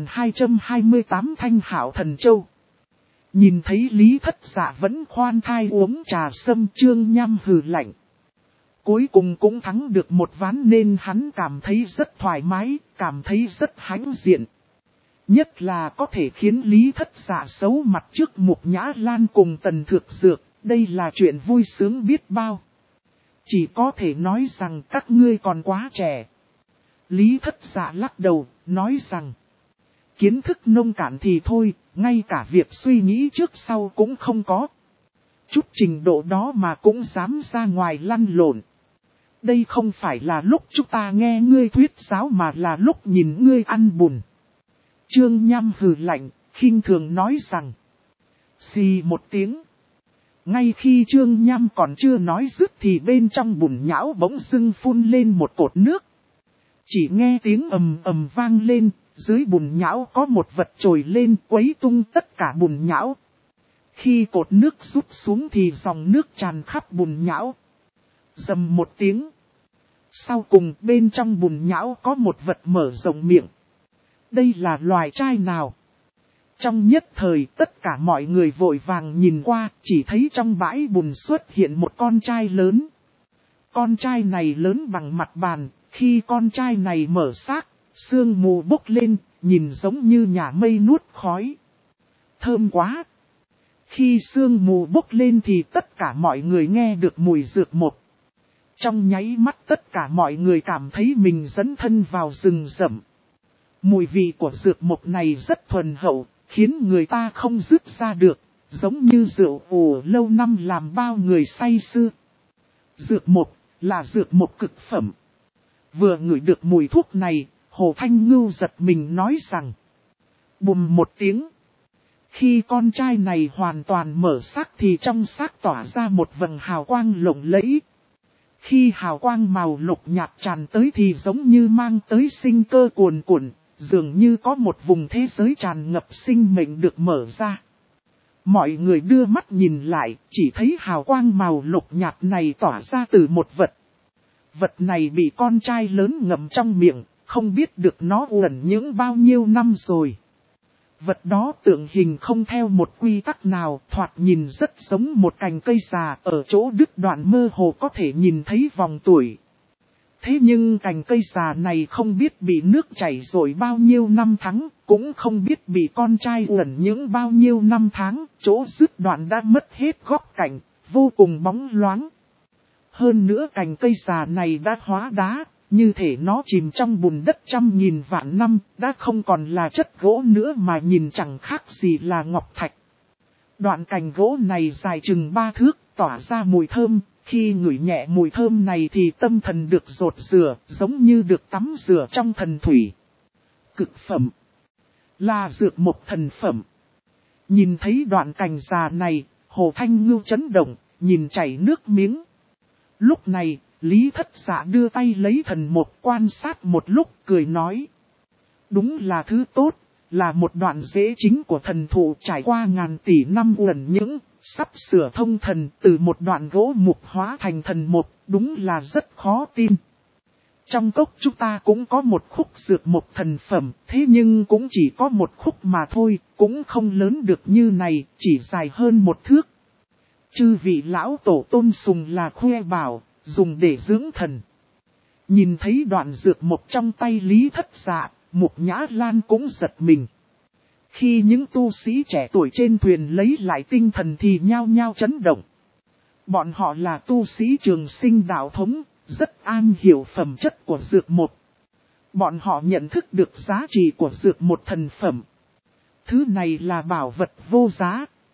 3228 Thanh Hảo Thần Châu. Nhìn thấy Lý Thất Dạ vẫn khoan thai uống trà sâm, Trương Nham hừ lạnh. Cuối cùng cũng thắng được một ván nên hắn cảm thấy rất thoải mái, cảm thấy rất hãnh diện. Nhất là có thể khiến Lý Thất Dạ xấu mặt trước Mục Nhã Lan cùng Tần Thược Dược, đây là chuyện vui sướng biết bao. Chỉ có thể nói rằng các ngươi còn quá trẻ. Lý Thất Dạ lắc đầu, nói rằng kiến thức nông cạn thì thôi, ngay cả việc suy nghĩ trước sau cũng không có. Chút trình độ đó mà cũng dám ra ngoài lăn lộn. Đây không phải là lúc chúng ta nghe ngươi thuyết giáo mà là lúc nhìn ngươi ăn bùn. Trương Nham hừ lạnh, khinh thường nói rằng. Xì một tiếng. Ngay khi Trương Nham còn chưa nói dứt thì bên trong bùn nhão bỗng dưng phun lên một cột nước. Chỉ nghe tiếng ầm ầm vang lên, dưới bùn nhão có một vật trồi lên quấy tung tất cả bùn nhão. Khi cột nước rút xuống thì dòng nước tràn khắp bùn nhão. Rầm một tiếng. Sau cùng bên trong bùn nhão có một vật mở rộng miệng. Đây là loài trai nào? Trong nhất thời tất cả mọi người vội vàng nhìn qua, chỉ thấy trong bãi bùn xuất hiện một con trai lớn. Con trai này lớn bằng mặt bàn, khi con trai này mở xác, sương mù bốc lên, nhìn giống như nhà mây nuốt khói. Thơm quá! Khi sương mù bốc lên thì tất cả mọi người nghe được mùi dược một. Trong nháy mắt tất cả mọi người cảm thấy mình dấn thân vào rừng rậm. Mùi vị của dược mộc này rất thuần hậu, khiến người ta không dứt ra được, giống như rượu ủ lâu năm làm bao người say sưa. Dược mộc là dược mộc cực phẩm. Vừa ngửi được mùi thuốc này, Hồ Thanh Ngưu giật mình nói rằng. Bùm một tiếng. Khi con trai này hoàn toàn mở xác thì trong xác tỏa ra một vầng hào quang lộng lẫy. Khi hào quang màu lục nhạt tràn tới thì giống như mang tới sinh cơ cuồn cuộn, dường như có một vùng thế giới tràn ngập sinh mệnh được mở ra. Mọi người đưa mắt nhìn lại, chỉ thấy hào quang màu lục nhạt này tỏa ra từ một vật. Vật này bị con trai lớn ngậm trong miệng, không biết được nó uẩn những bao nhiêu năm rồi. Vật đó tượng hình không theo một quy tắc nào, thoạt nhìn rất giống một cành cây già, ở chỗ đứt đoạn mơ hồ có thể nhìn thấy vòng tuổi. Thế nhưng cành cây già này không biết bị nước chảy rồi bao nhiêu năm tháng, cũng không biết bị con trai uẩn những bao nhiêu năm tháng, chỗ đứt đoạn đã mất hết góc cạnh, vô cùng bóng loáng. Hơn nữa cành cây già này đã hóa đá. Như thể nó chìm trong bùn đất trăm nghìn vạn năm, đã không còn là chất gỗ nữa mà nhìn chẳng khác gì là ngọc thạch. Đoạn cành gỗ này dài chừng 3 thước, tỏa ra mùi thơm, khi ngửi nhẹ mùi thơm này thì tâm thần được rột rửa, giống như được tắm rửa trong thần thủy. Cực phẩm, là dược mộc thần phẩm. Nhìn thấy đoạn cành già này, Hồ Thanh Ngưu chấn động, nhìn chảy nước miếng. Lúc này, Lý Thất Dạ đưa tay lấy thần mộc quan sát một lúc cười nói. Đúng là thứ tốt, là một đoạn rễ chính của thần thụ trải qua ngàn tỷ năm uẩn những, sắp sửa thông thần từ một đoạn gỗ mục hóa thành thần mộc, đúng là rất khó tin. Trong cốc chúng ta cũng có một khúc dược mộc thần phẩm, thế nhưng cũng chỉ có một khúc mà thôi, cũng không lớn được như này, chỉ dài hơn 1 thước. Chư vị lão tổ tôn sùng là khoe bảo, dùng để dưỡng thần. Nhìn thấy đoạn dược mộc trong tay Lý Thất Dạ, Mục Nhã Lan cũng giật mình. Khi những tu sĩ trẻ tuổi trên thuyền lấy lại tinh thần thì nhao nhao chấn động. Bọn họ là tu sĩ trường sinh đạo thống, rất an hiểu phẩm chất của dược mộc. Bọn họ nhận thức được giá trị của dược mộc thần phẩm. Thứ này là bảo vật vô giá.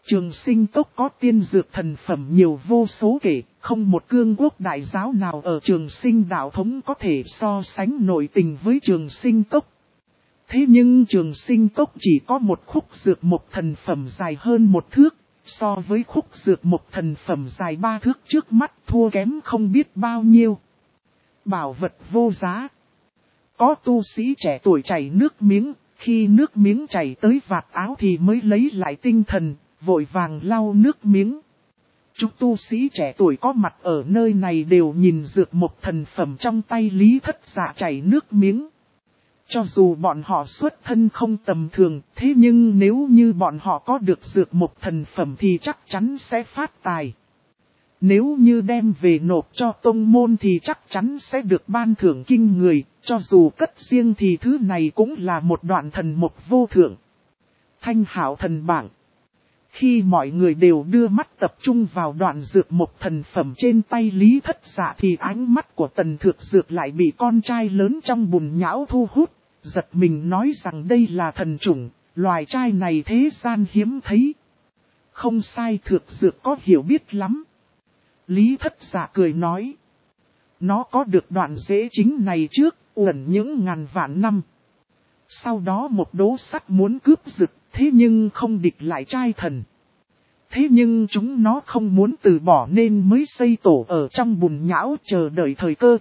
Trường Sinh Cốc có tiên dược thần phẩm nhiều vô số kể, không một cương quốc đại giáo nào ở Trường Sinh đạo thống có thể so sánh nổi tình với Trường Sinh Cốc. Thế nhưng Trường Sinh Cốc chỉ có một khúc dược mục thần phẩm dài hơn 1 thước, so với khúc dược mục thần phẩm dài 3 thước trước mắt thua kém không biết bao nhiêu. Bảo vật vô giá. Có tu sĩ trẻ tuổi chảy nước miếng, khi nước miếng chảy tới vạt áo thì mới lấy lại tinh thần, vội vàng lau nước miếng. Chúng tu sĩ trẻ tuổi có mặt ở nơi này đều nhìn dược mục thần phẩm trong tay Lý Thất Dạ chảy nước miếng. Cho dù bọn họ xuất thân không tầm thường, thế nhưng nếu như bọn họ có được dược mục thần phẩm thì chắc chắn sẽ phát tài. Nếu như đem về nộp cho tông môn thì chắc chắn sẽ được ban thưởng kinh người, cho dù cất riêng thì thứ này cũng là một đoạn thần mục vô thượng. Thanh hảo thần bảng. Khi mọi người đều đưa mắt tập trung vào đoạn dược mục thần phẩm trên tay Lý Thất Dạ thì ánh mắt của Tần Thược Dược lại bị con trai lớn trong bùn nhão thu hút, giật mình nói rằng đây là thần chủng, loài trai này thế gian hiếm thấy. Không sai, Thược Dược có hiểu biết lắm. Lý Thất Dạ cười nói. Nó có được đoạn rễ chính này trước, uẩn những ngàn vạn năm. Sau đó một đố sắt muốn cướp giật, thế nhưng không địch lại trai thần. Thế nhưng chúng nó không muốn từ bỏ nên mới xây tổ ở trong bùn nhão chờ đợi thời cơ.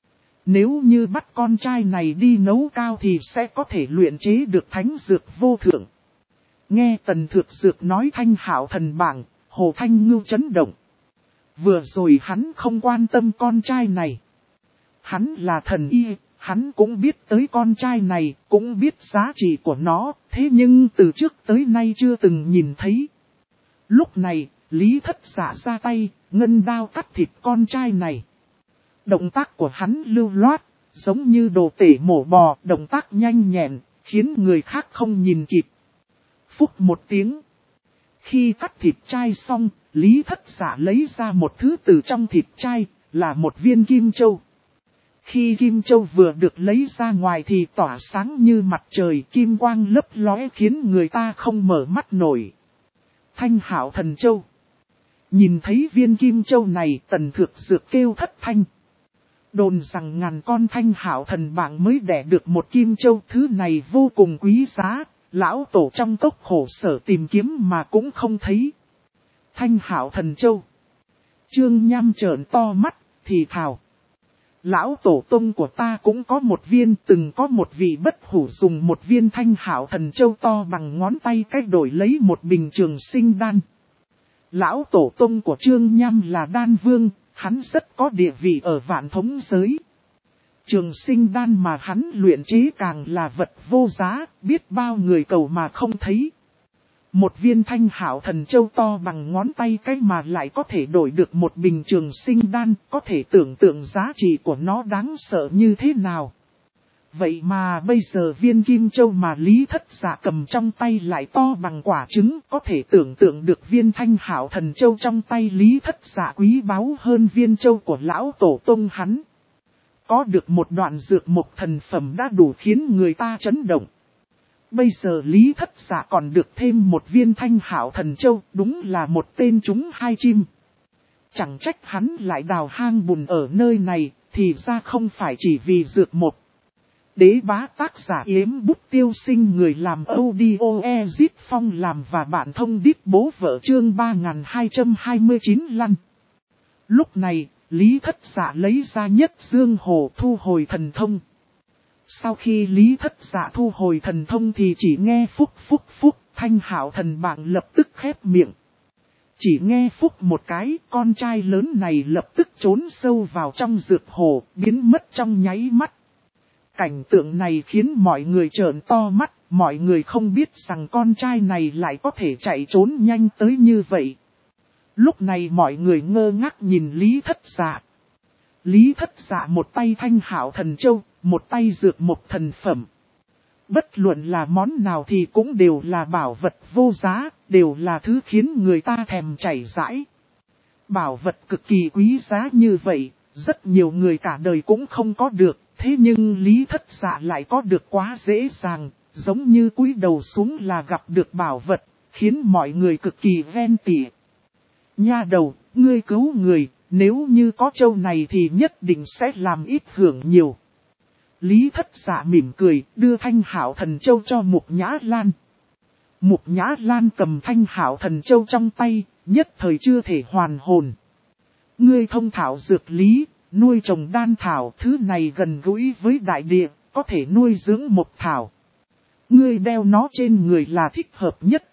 Nếu như bắt con trai này đi nấu cao thì sẽ có thể luyện chế được thánh dược vô thượng. Nghe Tần Thược Dược nói thanh hảo thần bảng, Hồ Thanh Ngưu chấn động. Vừa rồi hắn không quan tâm con trai này. Hắn là thần y, hắn cũng biết tới con trai này, cũng biết giá trị của nó, thế nhưng từ trước tới nay chưa từng nhìn thấy. Lúc này, Lý Thất Dạ ra tay, ngân đao cắt thịt con trai này. Động tác của hắn lưu loát, giống như đồ tể mổ bò, động tác nhanh nhẹn, khiến người khác không nhìn kịp. Phúc một tiếng. Khi cắt thịt trai xong, Lý Thất Dạ lấy ra một thứ từ trong thịt trai, là một viên kim châu. Khi kim châu vừa được lấy ra ngoài thì tỏa sáng như mặt trời, kim quang lấp lóe khiến người ta không mở mắt nổi. Thanh hảo thần châu. Nhìn thấy viên kim châu này, Tần Thược Dược kêu thất thanh. Đồn rằng ngàn con thanh hảo thần bảng mới đẻ được một kim châu, thứ này vô cùng quý giá, lão tổ trong cốc khổ sở tìm kiếm mà cũng không thấy. Thanh hảo thần châu. Trương Nham trợn to mắt, thì thào. Lão tổ tông của ta cũng có một viên, từng có một vị bất hủ dùng một viên thanh hảo thần châu to bằng ngón tay cách đổi lấy một bình trường sinh đan. Lão tổ tông của Trương Nham là đan vương, hắn rất có địa vị ở vạn thống giới. Trường sinh đan mà hắn luyện chế càng là vật vô giá, biết bao người cầu mà không thấy. Một viên thanh hảo thần châu to bằng ngón tay cái mà lại có thể đổi được một bình trường sinh đan, có thể tưởng tượng giá trị của nó đáng sợ như thế nào. Vậy mà bây giờ viên kim châu mà Lý Thất Dạ cầm trong tay lại to bằng quả trứng, có thể tưởng tượng được viên thanh hảo thần châu trong tay Lý Thất Dạ quý báu hơn viên châu của lão tổ tông hắn. Có được một đoạn dược mục thần phẩm đã đủ khiến người ta chấn động. Bây giờ Lý Thất Dạ còn được thêm một viên thanh hảo thần châu, đúng là một tên trúng hai chim. Chẳng trách hắn lại đào hang bùn ở nơi này, thì ra không phải chỉ vì dược mục. Đế bá tác giả Yếm Bút Tiêu Sinh, người làm audio Ezit Phong làm và bạn thông đít bố vợ chương 3229 lăn. Lúc này, Lý Thất Dạ lấy ra Nhất Dương Hồ thu hồi thần thông. Sau khi Lý Thất Dạ thu hồi thần thông thì chỉ nghe phúc phúc phúc, thanh hảo thần bảng lập tức khép miệng. Chỉ nghe phúc một cái, con trai lớn này lập tức trốn sâu vào trong dược hồ, biến mất trong nháy mắt. Cảnh tượng này khiến mọi người trợn to mắt, mọi người không biết rằng con trai này lại có thể chạy trốn nhanh tới như vậy. Lúc này mọi người ngơ ngác nhìn Lý Thất Dạ. Lý Thất Dạ một tay thanh hảo thần châu, một tay dược mục thần phẩm. Bất luận là món nào thì cũng đều là bảo vật vô giá, đều là thứ khiến người ta thèm chảy rãi. Bảo vật cực kỳ quý giá như vậy, rất nhiều người cả đời cũng không có được, thế nhưng Lý Thất Dạ lại có được quá dễ dàng, giống như cúi đầu xuống là gặp được bảo vật, khiến mọi người cực kỳ ghen tị. Nha đầu, ngươi cứu người, nếu như có châu này thì nhất định sẽ làm ít hưởng nhiều. Lý Thất Dạ mỉm cười, đưa Thanh Hạo Thần Châu cho Mục Nhã Lan. Mục Nhã Lan cầm Thanh Hạo Thần Châu trong tay, nhất thời chưa thể hoàn hồn. Ngươi thông thảo dược lý, nuôi trồng đan thảo, thứ này gần gũi với đại địa, có thể nuôi dưỡng mộc thảo. Ngươi đeo nó trên người là thích hợp nhất.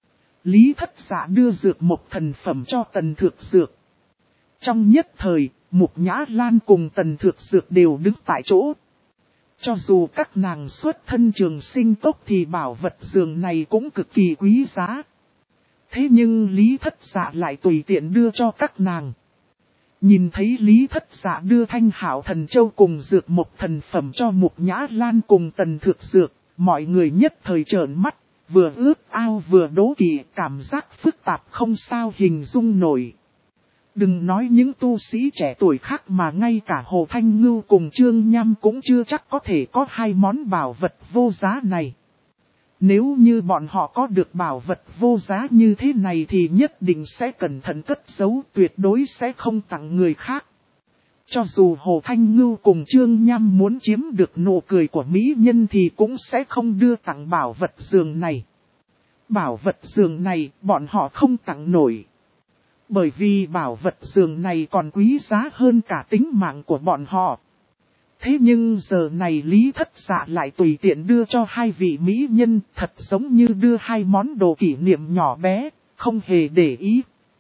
Lý Thất Dạ đưa dược mộc thần phẩm cho Tần Thược Dược. Trong nhất thời, Mục Nhã Lan cùng Tần Thược Dược đều đứng tại chỗ. Cho dù các nàng xuất thân Trường Sinh Cốc thì bảo vật dường này cũng cực kỳ quý giá. Thế nhưng Lý Thất Dạ lại tùy tiện đưa cho các nàng. Nhìn thấy Lý Thất Dạ đưa Thanh Hạo Thần Châu cùng dược mộc thần phẩm cho Mục Nhã Lan cùng Tần Thược Dược, mọi người nhất thời trợn mắt, vừa ước ao vừa đố kỵ, cảm giác phức tạp không sao hình dung nổi. Đừng nói những tu sĩ trẻ tuổi khác mà ngay cả Hồ Thanh Ngưu cùng Trương Nham cũng chưa chắc có thể có hai món bảo vật vô giá này. Nếu như bọn họ có được bảo vật vô giá như thế này thì nhất định sẽ cẩn thận cất giấu, tuyệt đối sẽ không tặng người khác. Cho dù Hồ Thanh Ngưu cùng Trương Nham muốn chiếm được nụ cười của mỹ nhân thì cũng sẽ không đưa tặng bảo vật giường này. Bảo vật giường này bọn họ không tặng nổi. Bởi vì bảo vật giường này còn quý giá hơn cả tính mạng của bọn họ. Thế nhưng giờ này Lý Thất Dạ lại tùy tiện đưa cho hai vị mỹ nhân, thật giống như đưa hai món đồ kỷ niệm nhỏ bé, không hề để ý.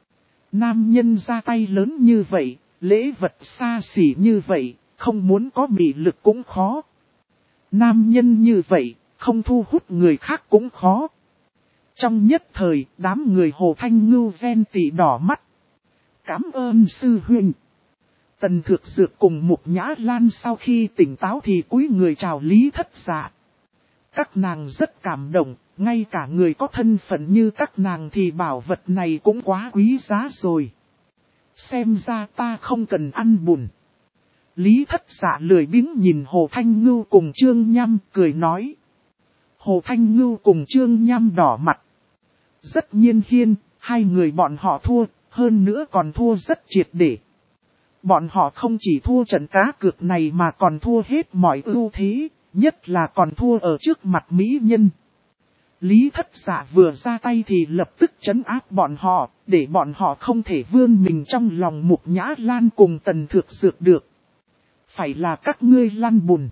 Nam nhân ra tay lớn như vậy, lễ vật xa xỉ như vậy, không muốn có mị lực cũng khó. Nam nhân như vậy, không thu hút người khác cũng khó. Trong nhất thời, đám người Hồ Thanh Ngưu ghen tị đỏ mắt. Cảm ơn sư huynh. Tần Thược Dược cùng Mục Nhã Lan sau khi tỉnh táo thì cúi người chào Lý Thất Dạ. Các nàng rất cảm động, ngay cả người có thân phận như các nàng thì bảo vật này cũng quá quý giá rồi. Xem ra ta không cần ăn bùn. Lý Thất Dạ lười biếng nhìn Hồ Thanh Ngưu cùng Trương Nham cười nói. Hồ Thanh Ngưu cùng Trương Nham đỏ mặt. Rất nhiên hiên, hai người bọn họ thua, hơn nữa còn thua rất triệt để. Bọn họ không chỉ thua trận cá cược này mà còn thua hết mọi ưu thế, nhất là còn thua ở trước mặt mỹ nhân. Lý Thất Dạ vừa ra tay thì lập tức trấn áp bọn họ, để bọn họ không thể vươn mình trong lòng Mục Nhã Lan cùng Tần Thược Dược được. Phải là các ngươi lăn bùn.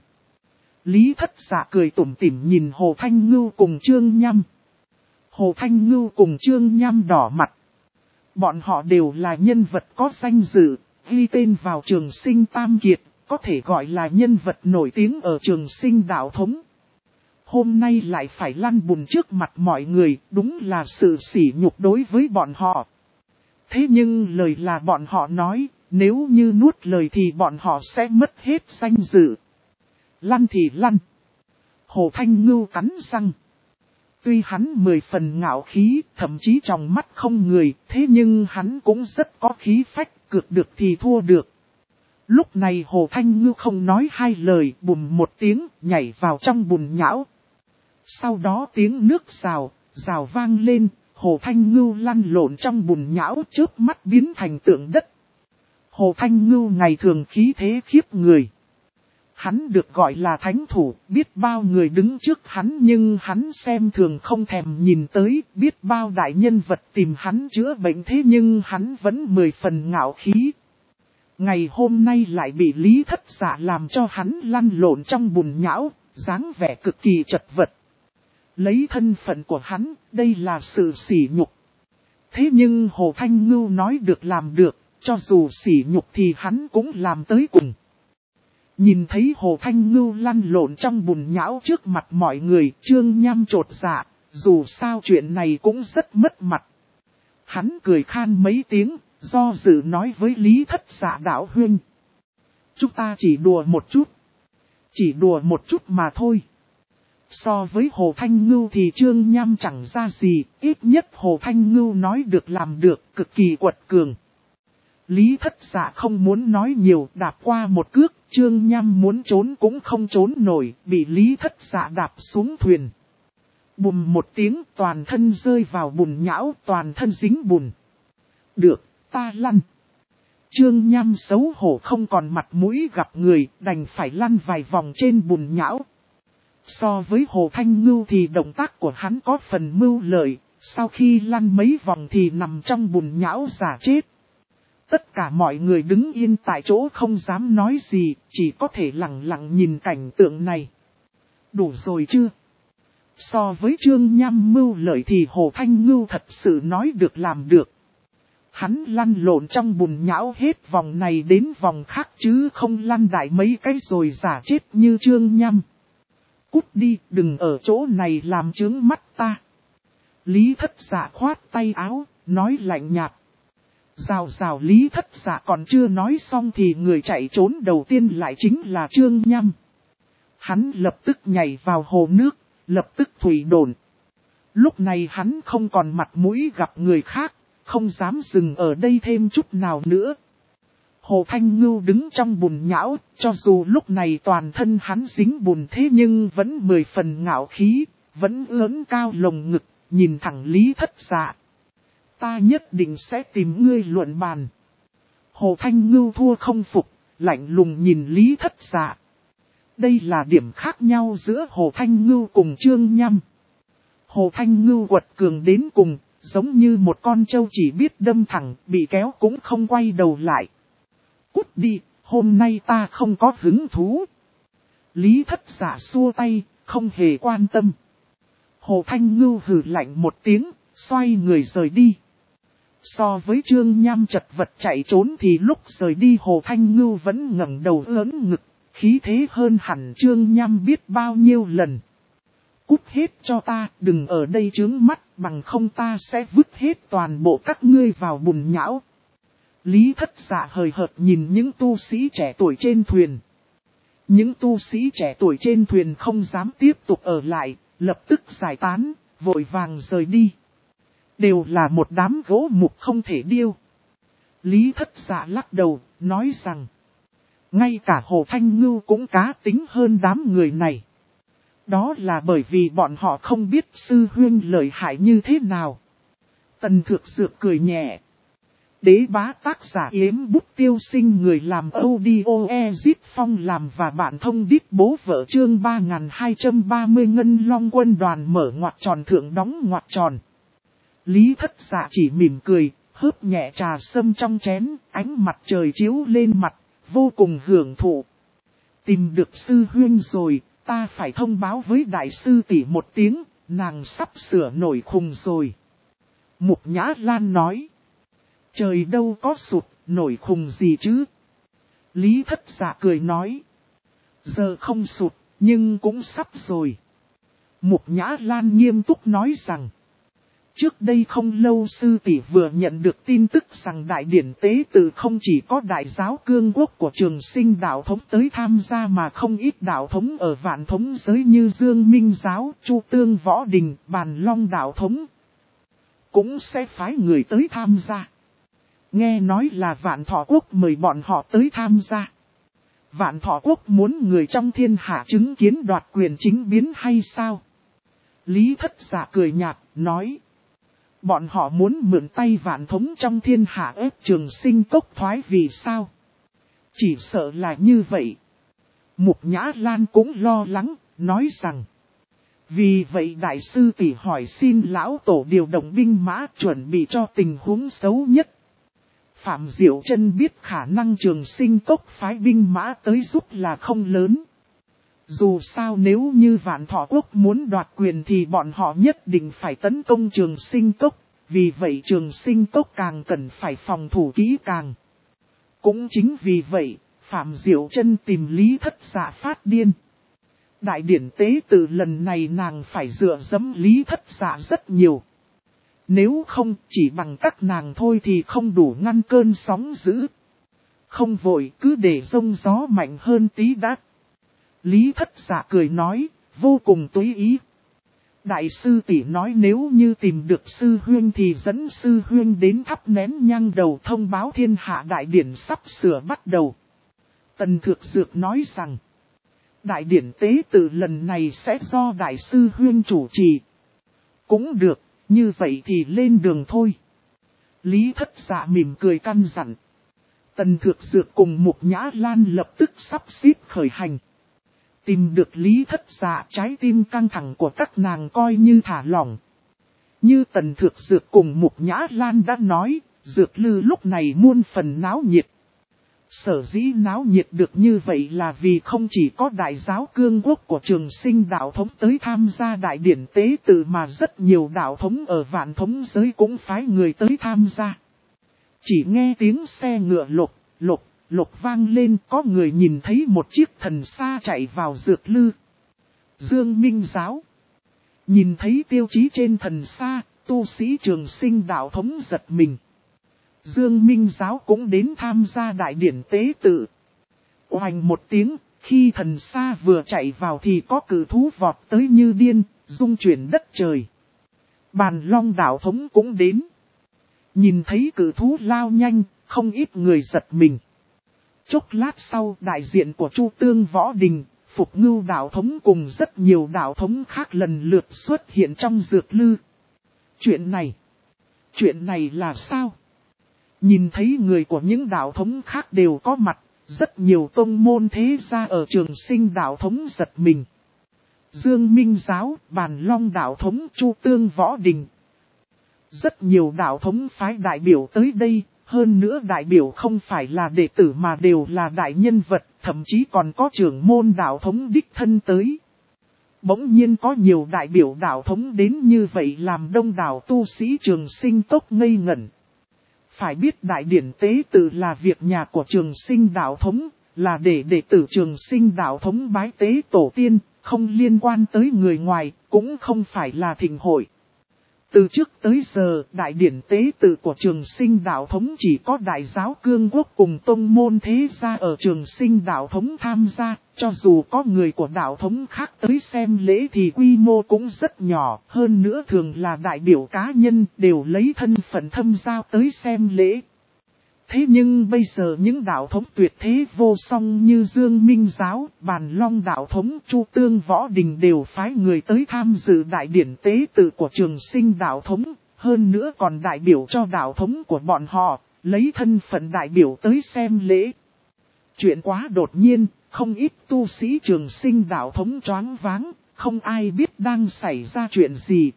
Lý Thất Dạ cười tủm tỉm nhìn Hồ Thanh Ngưu cùng Trương Nham. Hồ Thanh Ngưu cùng Trương Nham đỏ mặt. Bọn họ đều là nhân vật có danh dự, ghi tên vào Trường Sinh Tam Kiệt, có thể gọi là nhân vật nổi tiếng ở Trường Sinh đạo thống. Hôm nay lại phải lăn bùn trước mặt mọi người, đúng là sự sỉ nhục đối với bọn họ. Thế nhưng lời là bọn họ nói, nếu như nuốt lời thì bọn họ sẽ mất hết danh dự. Lăn thì lăn. Hồ Thanh Ngưu cắn răng. Tuy hắn 10 phần ngạo khí, thậm chí trong mắt không người, thế nhưng hắn cũng rất có khí phách, cược được thì thua được. Lúc này Hồ Thanh Ngưu không nói hai lời, bùm một tiếng, nhảy vào trong bùn nhão. Sau đó tiếng nước rào vang lên, Hồ Thanh Ngưu lăn lộn trong bùn nhão chớp mắt biến thành tượng đất. Hồ Thanh Ngưu ngày thường khí thế khiếp người. Hắn được gọi là thánh thủ, biết bao người đứng trước hắn nhưng hắn xem thường không thèm nhìn tới, biết bao đại nhân vật tìm hắn chữa bệnh thế nhưng hắn vẫn 10 phần ngạo khí. Ngày hôm nay lại bị Lý Thất Dạ làm cho hắn lăn lộn trong bùn nhão, dáng vẻ cực kỳ chật vật. Lấy thân phận của hắn, đây là sự sỉ nhục. Thế nhưng Hồ Thanh Ngưu nói được làm được, cho dù sỉ nhục thì hắn cũng làm tới cùng. Nhìn thấy Hồ Thanh Ngưu lăn lộn trong bùn nhão trước mặt mọi người, Trương Nham chột dạ, dù sao chuyện này cũng rất mất mặt. Hắn cười khan mấy tiếng, do dự nói với Lý Thất Dạ đạo huynh. Chúng ta chỉ đùa một chút. Chỉ đùa một chút mà thôi. So với Hồ Thanh Ngưu thì Trương Nham chẳng ra gì, ít nhất Hồ Thanh Ngưu nói được làm được, cực kỳ quật cường. Lý Thất Dạ không muốn nói nhiều, đạp qua một cước, Trương Nham muốn trốn cũng không trốn nổi, bị Lý Thất Dạ đạp xuống thuyền. Bùm một tiếng, toàn thân rơi vào bùn nhão, toàn thân dính bùn. Được, ta lăn. Trương Nham xấu hổ không còn mặt mũi gặp người, đành phải lăn vài vòng trên bùn nhão. So với Hồ Thanh Ngưu thì động tác của hắn có phần mưu lợi, sau khi lăn mấy vòng thì nằm trong bùn nhão giả chết. Tất cả mọi người đứng yên tại chỗ không dám nói gì, chỉ có thể lặng lặng nhìn cảnh tượng này. Đủ rồi chưa? So với Trương Nham mưu lợi thì Hồ Thanh Ngưu thật sự nói được làm được. Hắn lăn lộn trong bùn nhão hết vòng này đến vòng khác chứ không lăn đại mấy cái rồi giả chết như Trương Nham. Cút đi, đừng ở chỗ này làm chướng mắt ta. Lý Thất Dạ khoát tay áo, nói lạnh nhạt. Rào rào Lý Thất Dạ còn chưa nói xong thì người chạy trốn đầu tiên lại chính là Trương Nham. Hắn lập tức nhảy vào hồ nước, lập tức thủy đồn. Lúc này hắn không còn mặt mũi gặp người khác, không dám dừng ở đây thêm chút nào nữa. Hồ Thanh Ngưu đứng trong bùn nhão, cho dù lúc này toàn thân hắn dính bùn thế nhưng vẫn 10 phần ngạo khí, vẫn ưỡn cao lồng ngực, nhìn thẳng Lý Thất Dạ. Ta nhất định sẽ tìm ngươi luận bàn. Hồ Thanh Ngưu thua không phục, lạnh lùng nhìn Lý Thất Dạ. Đây là điểm khác nhau giữa Hồ Thanh Ngưu cùng Trương Nham. Hồ Thanh Ngưu quật cường đến cùng, giống như một con trâu chỉ biết đâm thẳng, bị kéo cũng không quay đầu lại. Cút đi, hôm nay ta không có hứng thú. Lý Thất Dạ xua tay, không hề quan tâm. Hồ Thanh Ngưu hừ lạnh một tiếng, xoay người rời đi. So với Trương Nham chật vật chạy trốn thì lúc rời đi Hồ Thanh Ngưu vẫn ngẩng đầu ưỡn ngực, khí thế hơn hẳn Trương Nham biết bao nhiêu lần. Cút hết cho ta, đừng ở đây chướng mắt, bằng không ta sẽ vứt hết toàn bộ các ngươi vào bùn nhão. Lý Thất Dạ hời hợt nhìn những tu sĩ trẻ tuổi trên thuyền. Những tu sĩ trẻ tuổi trên thuyền không dám tiếp tục ở lại, lập tức giải tán, vội vàng rời đi. Đều là một đám gỗ mục không thể điêu. Lý Thất Dạ lắc đầu, nói rằng, ngay cả Hồ Thanh Ngưu cũng cá tính hơn đám người này. Đó là bởi vì bọn họ không biết sư huynh lợi hại như thế nào. Tần Thược Dược cười nhẹ. Đế bá tác giả Yếm Bút Tiêu Sinh, người làm audio Ezip Phong làm và bạn thông đít bố vợ chương 3230 Ngân Long Quân đoàn mở ngoặc tròn thượng đóng ngoặc tròn. Lý Thất Dạ chỉ mỉm cười, hớp nhẹ trà sâm trong chén, ánh mặt trời chiếu lên mặt, vô cùng hưởng thụ. Tìm được sư huynh rồi, ta phải thông báo với đại sư tỷ một tiếng, nàng sắp sửa nổi khùng rồi. Mục Nhã Lan nói. Trời đâu có sụt, nổi khùng gì chứ? Lý Thất Dạ cười nói. Giờ không sụt, nhưng cũng sắp rồi. Mục Nhã Lan nghiêm túc nói rằng. Trước đây không lâu sư tỷ vừa nhận được tin tức rằng đại điển tế tự không chỉ có đại giáo cương quốc của Trường Sinh đạo thống tới tham gia mà không ít đạo thống ở vạn thống giới như Dương Minh giáo, Chu Tương Võ Đình, Bàn Long đạo thống. Cũng sẽ phái người tới tham gia. Nghe nói là Vạn Thọ Quốc mời bọn họ tới tham gia. Vạn Thọ Quốc muốn người trong thiên hạ chứng kiến đoạt quyền chính biến hay sao? Lý Thất Dạ cười nhạt, nói. Bọn họ muốn mượn tay vạn thống trong thiên hạ ép Trường Sinh cốc thoái vì sao? Chỉ sợ là như vậy. Mục Nhã Lan cũng lo lắng, nói rằng. Vì vậy đại sư tỷ hỏi xin lão tổ điều động binh mã chuẩn bị cho tình huống xấu nhất. Phạm Diệu Trân biết khả năng Trường Sinh cốc phái binh mã tới giúp là không lớn. Dù sao nếu như Vạn Thọ Quốc muốn đoạt quyền thì bọn họ nhất định phải tấn công Trường Sinh cốc, vì vậy Trường Sinh cốc càng cần phải phòng thủ kỹ càng. Cũng chính vì vậy, Phạm Diệu Trân tìm Lý Thất Dạ phát điên. Đại điển tế từ lần này nàng phải dựa dẫm Lý Thất Dạ rất nhiều. Nếu không chỉ bằng các nàng thôi thì không đủ ngăn cơn sóng dữ. Không vội cứ để rông gió mạnh hơn tí đã. Lý Thất Dạ cười nói, vô cùng tùy ý. Đại sư tỷ nói nếu như tìm được sư huynh thì dẫn sư huynh đến thắp nén nhang đầu thông báo thiên hạ đại điển sắp sửa bắt đầu. Tần Thược Dược nói rằng, đại điển tế tự lần này sẽ do đại sư huynh chủ trì. Cũng được, như vậy thì lên đường thôi. Lý Thất Dạ mỉm cười căn dặn. Tần Thược Dược cùng Mục Nhã Lan lập tức sắp xếp khởi hành. Tìm được Lý Thất Dạ, trái tim căng thẳng của các nàng coi như thả lỏng. Như Tần Thược Dược cùng Mục Nhã Lan đã nói, Dược Lư lúc này muôn phần náo nhiệt. Sở dĩ náo nhiệt được như vậy là vì không chỉ có đại giáo cương quốc của Trường Sinh đạo thống tới tham gia đại điển tế tự mà rất nhiều đạo thống ở vạn thống giới cũng phái người tới tham gia. Chỉ nghe tiếng xe ngựa lộc, lộc, lộc vang lên, có người nhìn thấy một chiếc thần xa chạy vào Dược Lư. Dương Minh Giáo. Nhìn thấy tiêu chí trên thần xa, tu sĩ Trường Sinh đạo thống giật mình. Dương Minh Giáo cũng đến tham gia đại điển tế tự. Oanh một tiếng, khi thần xa vừa chạy vào thì có cử thú vọt tới như điên, rung chuyển đất trời. Bàn Long đạo thống cũng đến. Nhìn thấy cử thú lao nhanh, không ít người giật mình. Chốc lát sau, đại diện của Chu Tương Võ Đình, Phục Ngưu đạo thống cùng rất nhiều đạo thống khác lần lượt xuất hiện trong Dược Lư. Chuyện này là sao? Nhìn thấy người của những đạo thống khác đều có mặt, rất nhiều tông môn thế gia ở Trường Sinh đạo thống giật mình. Dương Minh Giáo, Bàn Long đạo thống, Chu Tương Võ Đình. Rất nhiều đạo thống phái đại biểu tới đây, hơn nữa đại biểu không phải là đệ tử mà đều là đại nhân vật, thậm chí còn có trưởng môn đạo thống đích thân tới. Bỗng nhiên có nhiều đại biểu đạo thống đến như vậy làm đông đảo tu sĩ Trường Sinh tốc ngây ngẩn. Phải biết đại điển tế tự là việc nhà của Trường Sinh đạo thống, là để đệ tử Trường Sinh đạo thống bái tế tổ tiên, không liên quan tới người ngoài, cũng không phải là thịnh hội. Từ trước tới giờ, đại điển tế tự của Trường Sinh đạo thống chỉ có đại giáo cương quốc cùng tông môn thế gia ở Trường Sinh đạo thống tham gia, cho dù có người của đạo thống khác tới xem lễ thì quy mô cũng rất nhỏ, hơn nữa thường là đại biểu cá nhân đều lấy thân phận thâm giao tới xem lễ. Thế nhưng bây giờ những đạo thống tuyệt thế vô song như Dương Minh Giáo, Bàn Long đạo thống, Chu Tương Võ Đình đều phái người tới tham dự đại điển tế tự của Trường Sinh đạo thống, hơn nữa còn đại biểu cho đạo thống của bọn họ, lấy thân phận đại biểu tới xem lễ. Chuyện quá đột nhiên, không ít tu sĩ Trường Sinh đạo thống choáng váng, không ai biết đang xảy ra chuyện gì.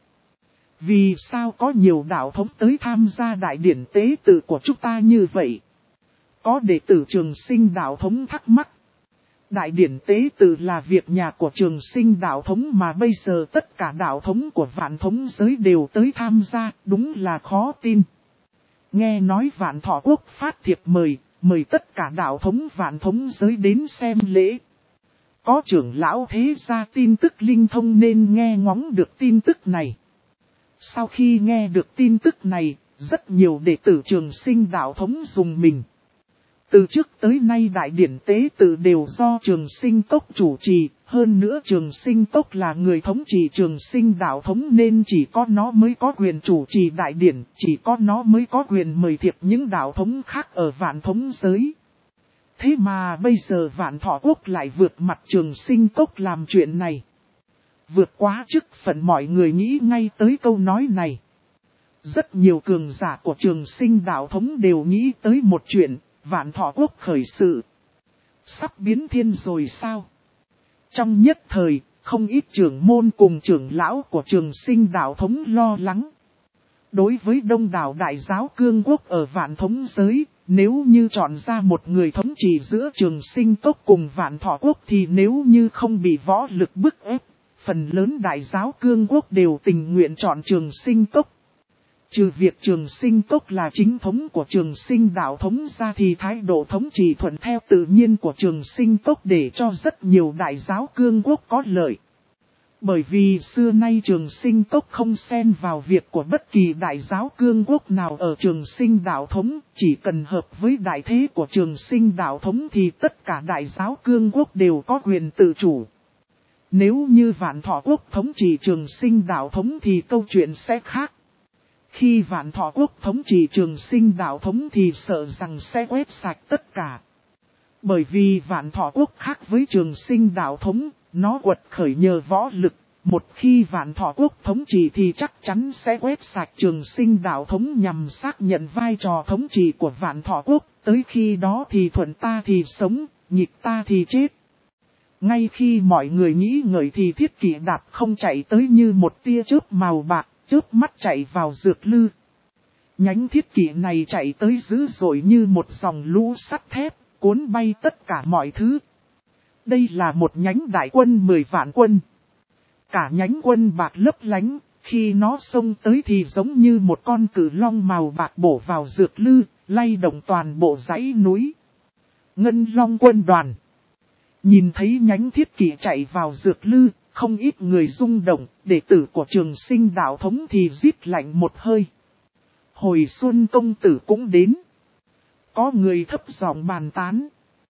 Vì sao có nhiều đạo thống tới tham gia đại điển tế tự của chúng ta như vậy? Có đệ tử Trường Sinh đạo thống thắc mắc. Đại điển tế tự là việc nhà của Trường Sinh đạo thống mà bây giờ tất cả đạo thống của vạn thống giới đều tới tham gia, đúng là khó tin. Nghe nói Vạn Thọ Quốc phát thiệp mời tất cả đạo thống vạn thống giới đến xem lễ. Có trưởng lão thế gia tin tức linh thông nên nghe ngóng được tin tức này. Sau khi nghe được tin tức này, rất nhiều đệ tử Trường Sinh đạo thống dùng mình. Từ trước tới nay đại điển tế tự đều do Trường Sinh Cốc chủ trì, hơn nữa Trường Sinh Cốc là người thống trị Trường Sinh đạo thống nên chỉ có nó mới có quyền chủ trì đại điển, chỉ có nó mới có quyền mời thiệp những đạo thống khác ở vạn thống giới. Thế mà bây giờ Vạn Thọ Quốc lại vượt mặt Trường Sinh Cốc làm chuyện này. Vượt quá chức phận mọi người nghĩ ngay tới câu nói này. Rất nhiều cường giả của Trường Sinh đạo thống đều nghĩ tới một chuyện, Vạn Thọ Quốc khởi sự. Sắp biến thiên rồi sao? Trong nhất thời, không ít trưởng môn cùng trưởng lão của Trường Sinh đạo thống lo lắng. Đối với đông đảo đại giáo cương quốc ở vạn thống giới, nếu như chọn ra một người thống trị giữa Trường Sinh Cốc cùng Vạn Thọ Quốc thì nếu như không bị võ lực bức ép, phần lớn đại giáo cương quốc đều tình nguyện chọn Trường Sinh Cốc. Trừ việc Trường Sinh Cốc là chính thống của Trường Sinh đạo thống ra thì thái độ thống trị thuận theo tự nhiên của Trường Sinh Cốc để cho rất nhiều đại giáo cương quốc có lợi. Bởi vì xưa nay Trường Sinh Cốc không xen vào việc của bất kỳ đại giáo cương quốc nào ở Trường Sinh đạo thống, chỉ cần hợp với đại thế của Trường Sinh đạo thống thì tất cả đại giáo cương quốc đều có quyền tự chủ. Nếu như Vạn Thọ Quốc thống trị Trường Sinh đạo thống thì câu chuyện sẽ khác. Khi Vạn Thọ Quốc thống trị Trường Sinh đạo thống thì sợ rằng sẽ quét sạch tất cả. Bởi vì Vạn Thọ Quốc khác với Trường Sinh đạo thống, nó quật khởi nhờ võ lực, Một khi Vạn Thọ Quốc thống trị thì chắc chắn sẽ quét sạch Trường Sinh đạo thống nhằm xác nhận vai trò thống trị của Vạn Thọ Quốc. Tới khi đó thì thuận ta thì sống, nghịch ta thì chết. Ngay khi mọi người nghĩ ngợi thì Thiết Kỷ đạp không chạy tới như một tia chớp màu bạc, chớp mắt chạy vào Dược Lư. Nhánh Thiết Kỷ này chạy tới dữ dội như một dòng lũ sắt thép, cuốn bay tất cả mọi thứ. Đây là một nhánh đại quân 10 vạn quân. Cả nhánh quân bạc lấp lánh, khi nó xông tới thì giống như một con cự long màu bạc bổ vào Dược Lư, lay động toàn bộ dãy núi. Ngân Long quân đoàn. Nhìn thấy nhánh Thiết Kỷ chạy vào Dược Lư, không ít người rung động, đệ tử của Trường Sinh đạo thống thì rít lạnh một hơi. Hồi Xuân công tử cũng đến. Có người thấp giọng bàn tán.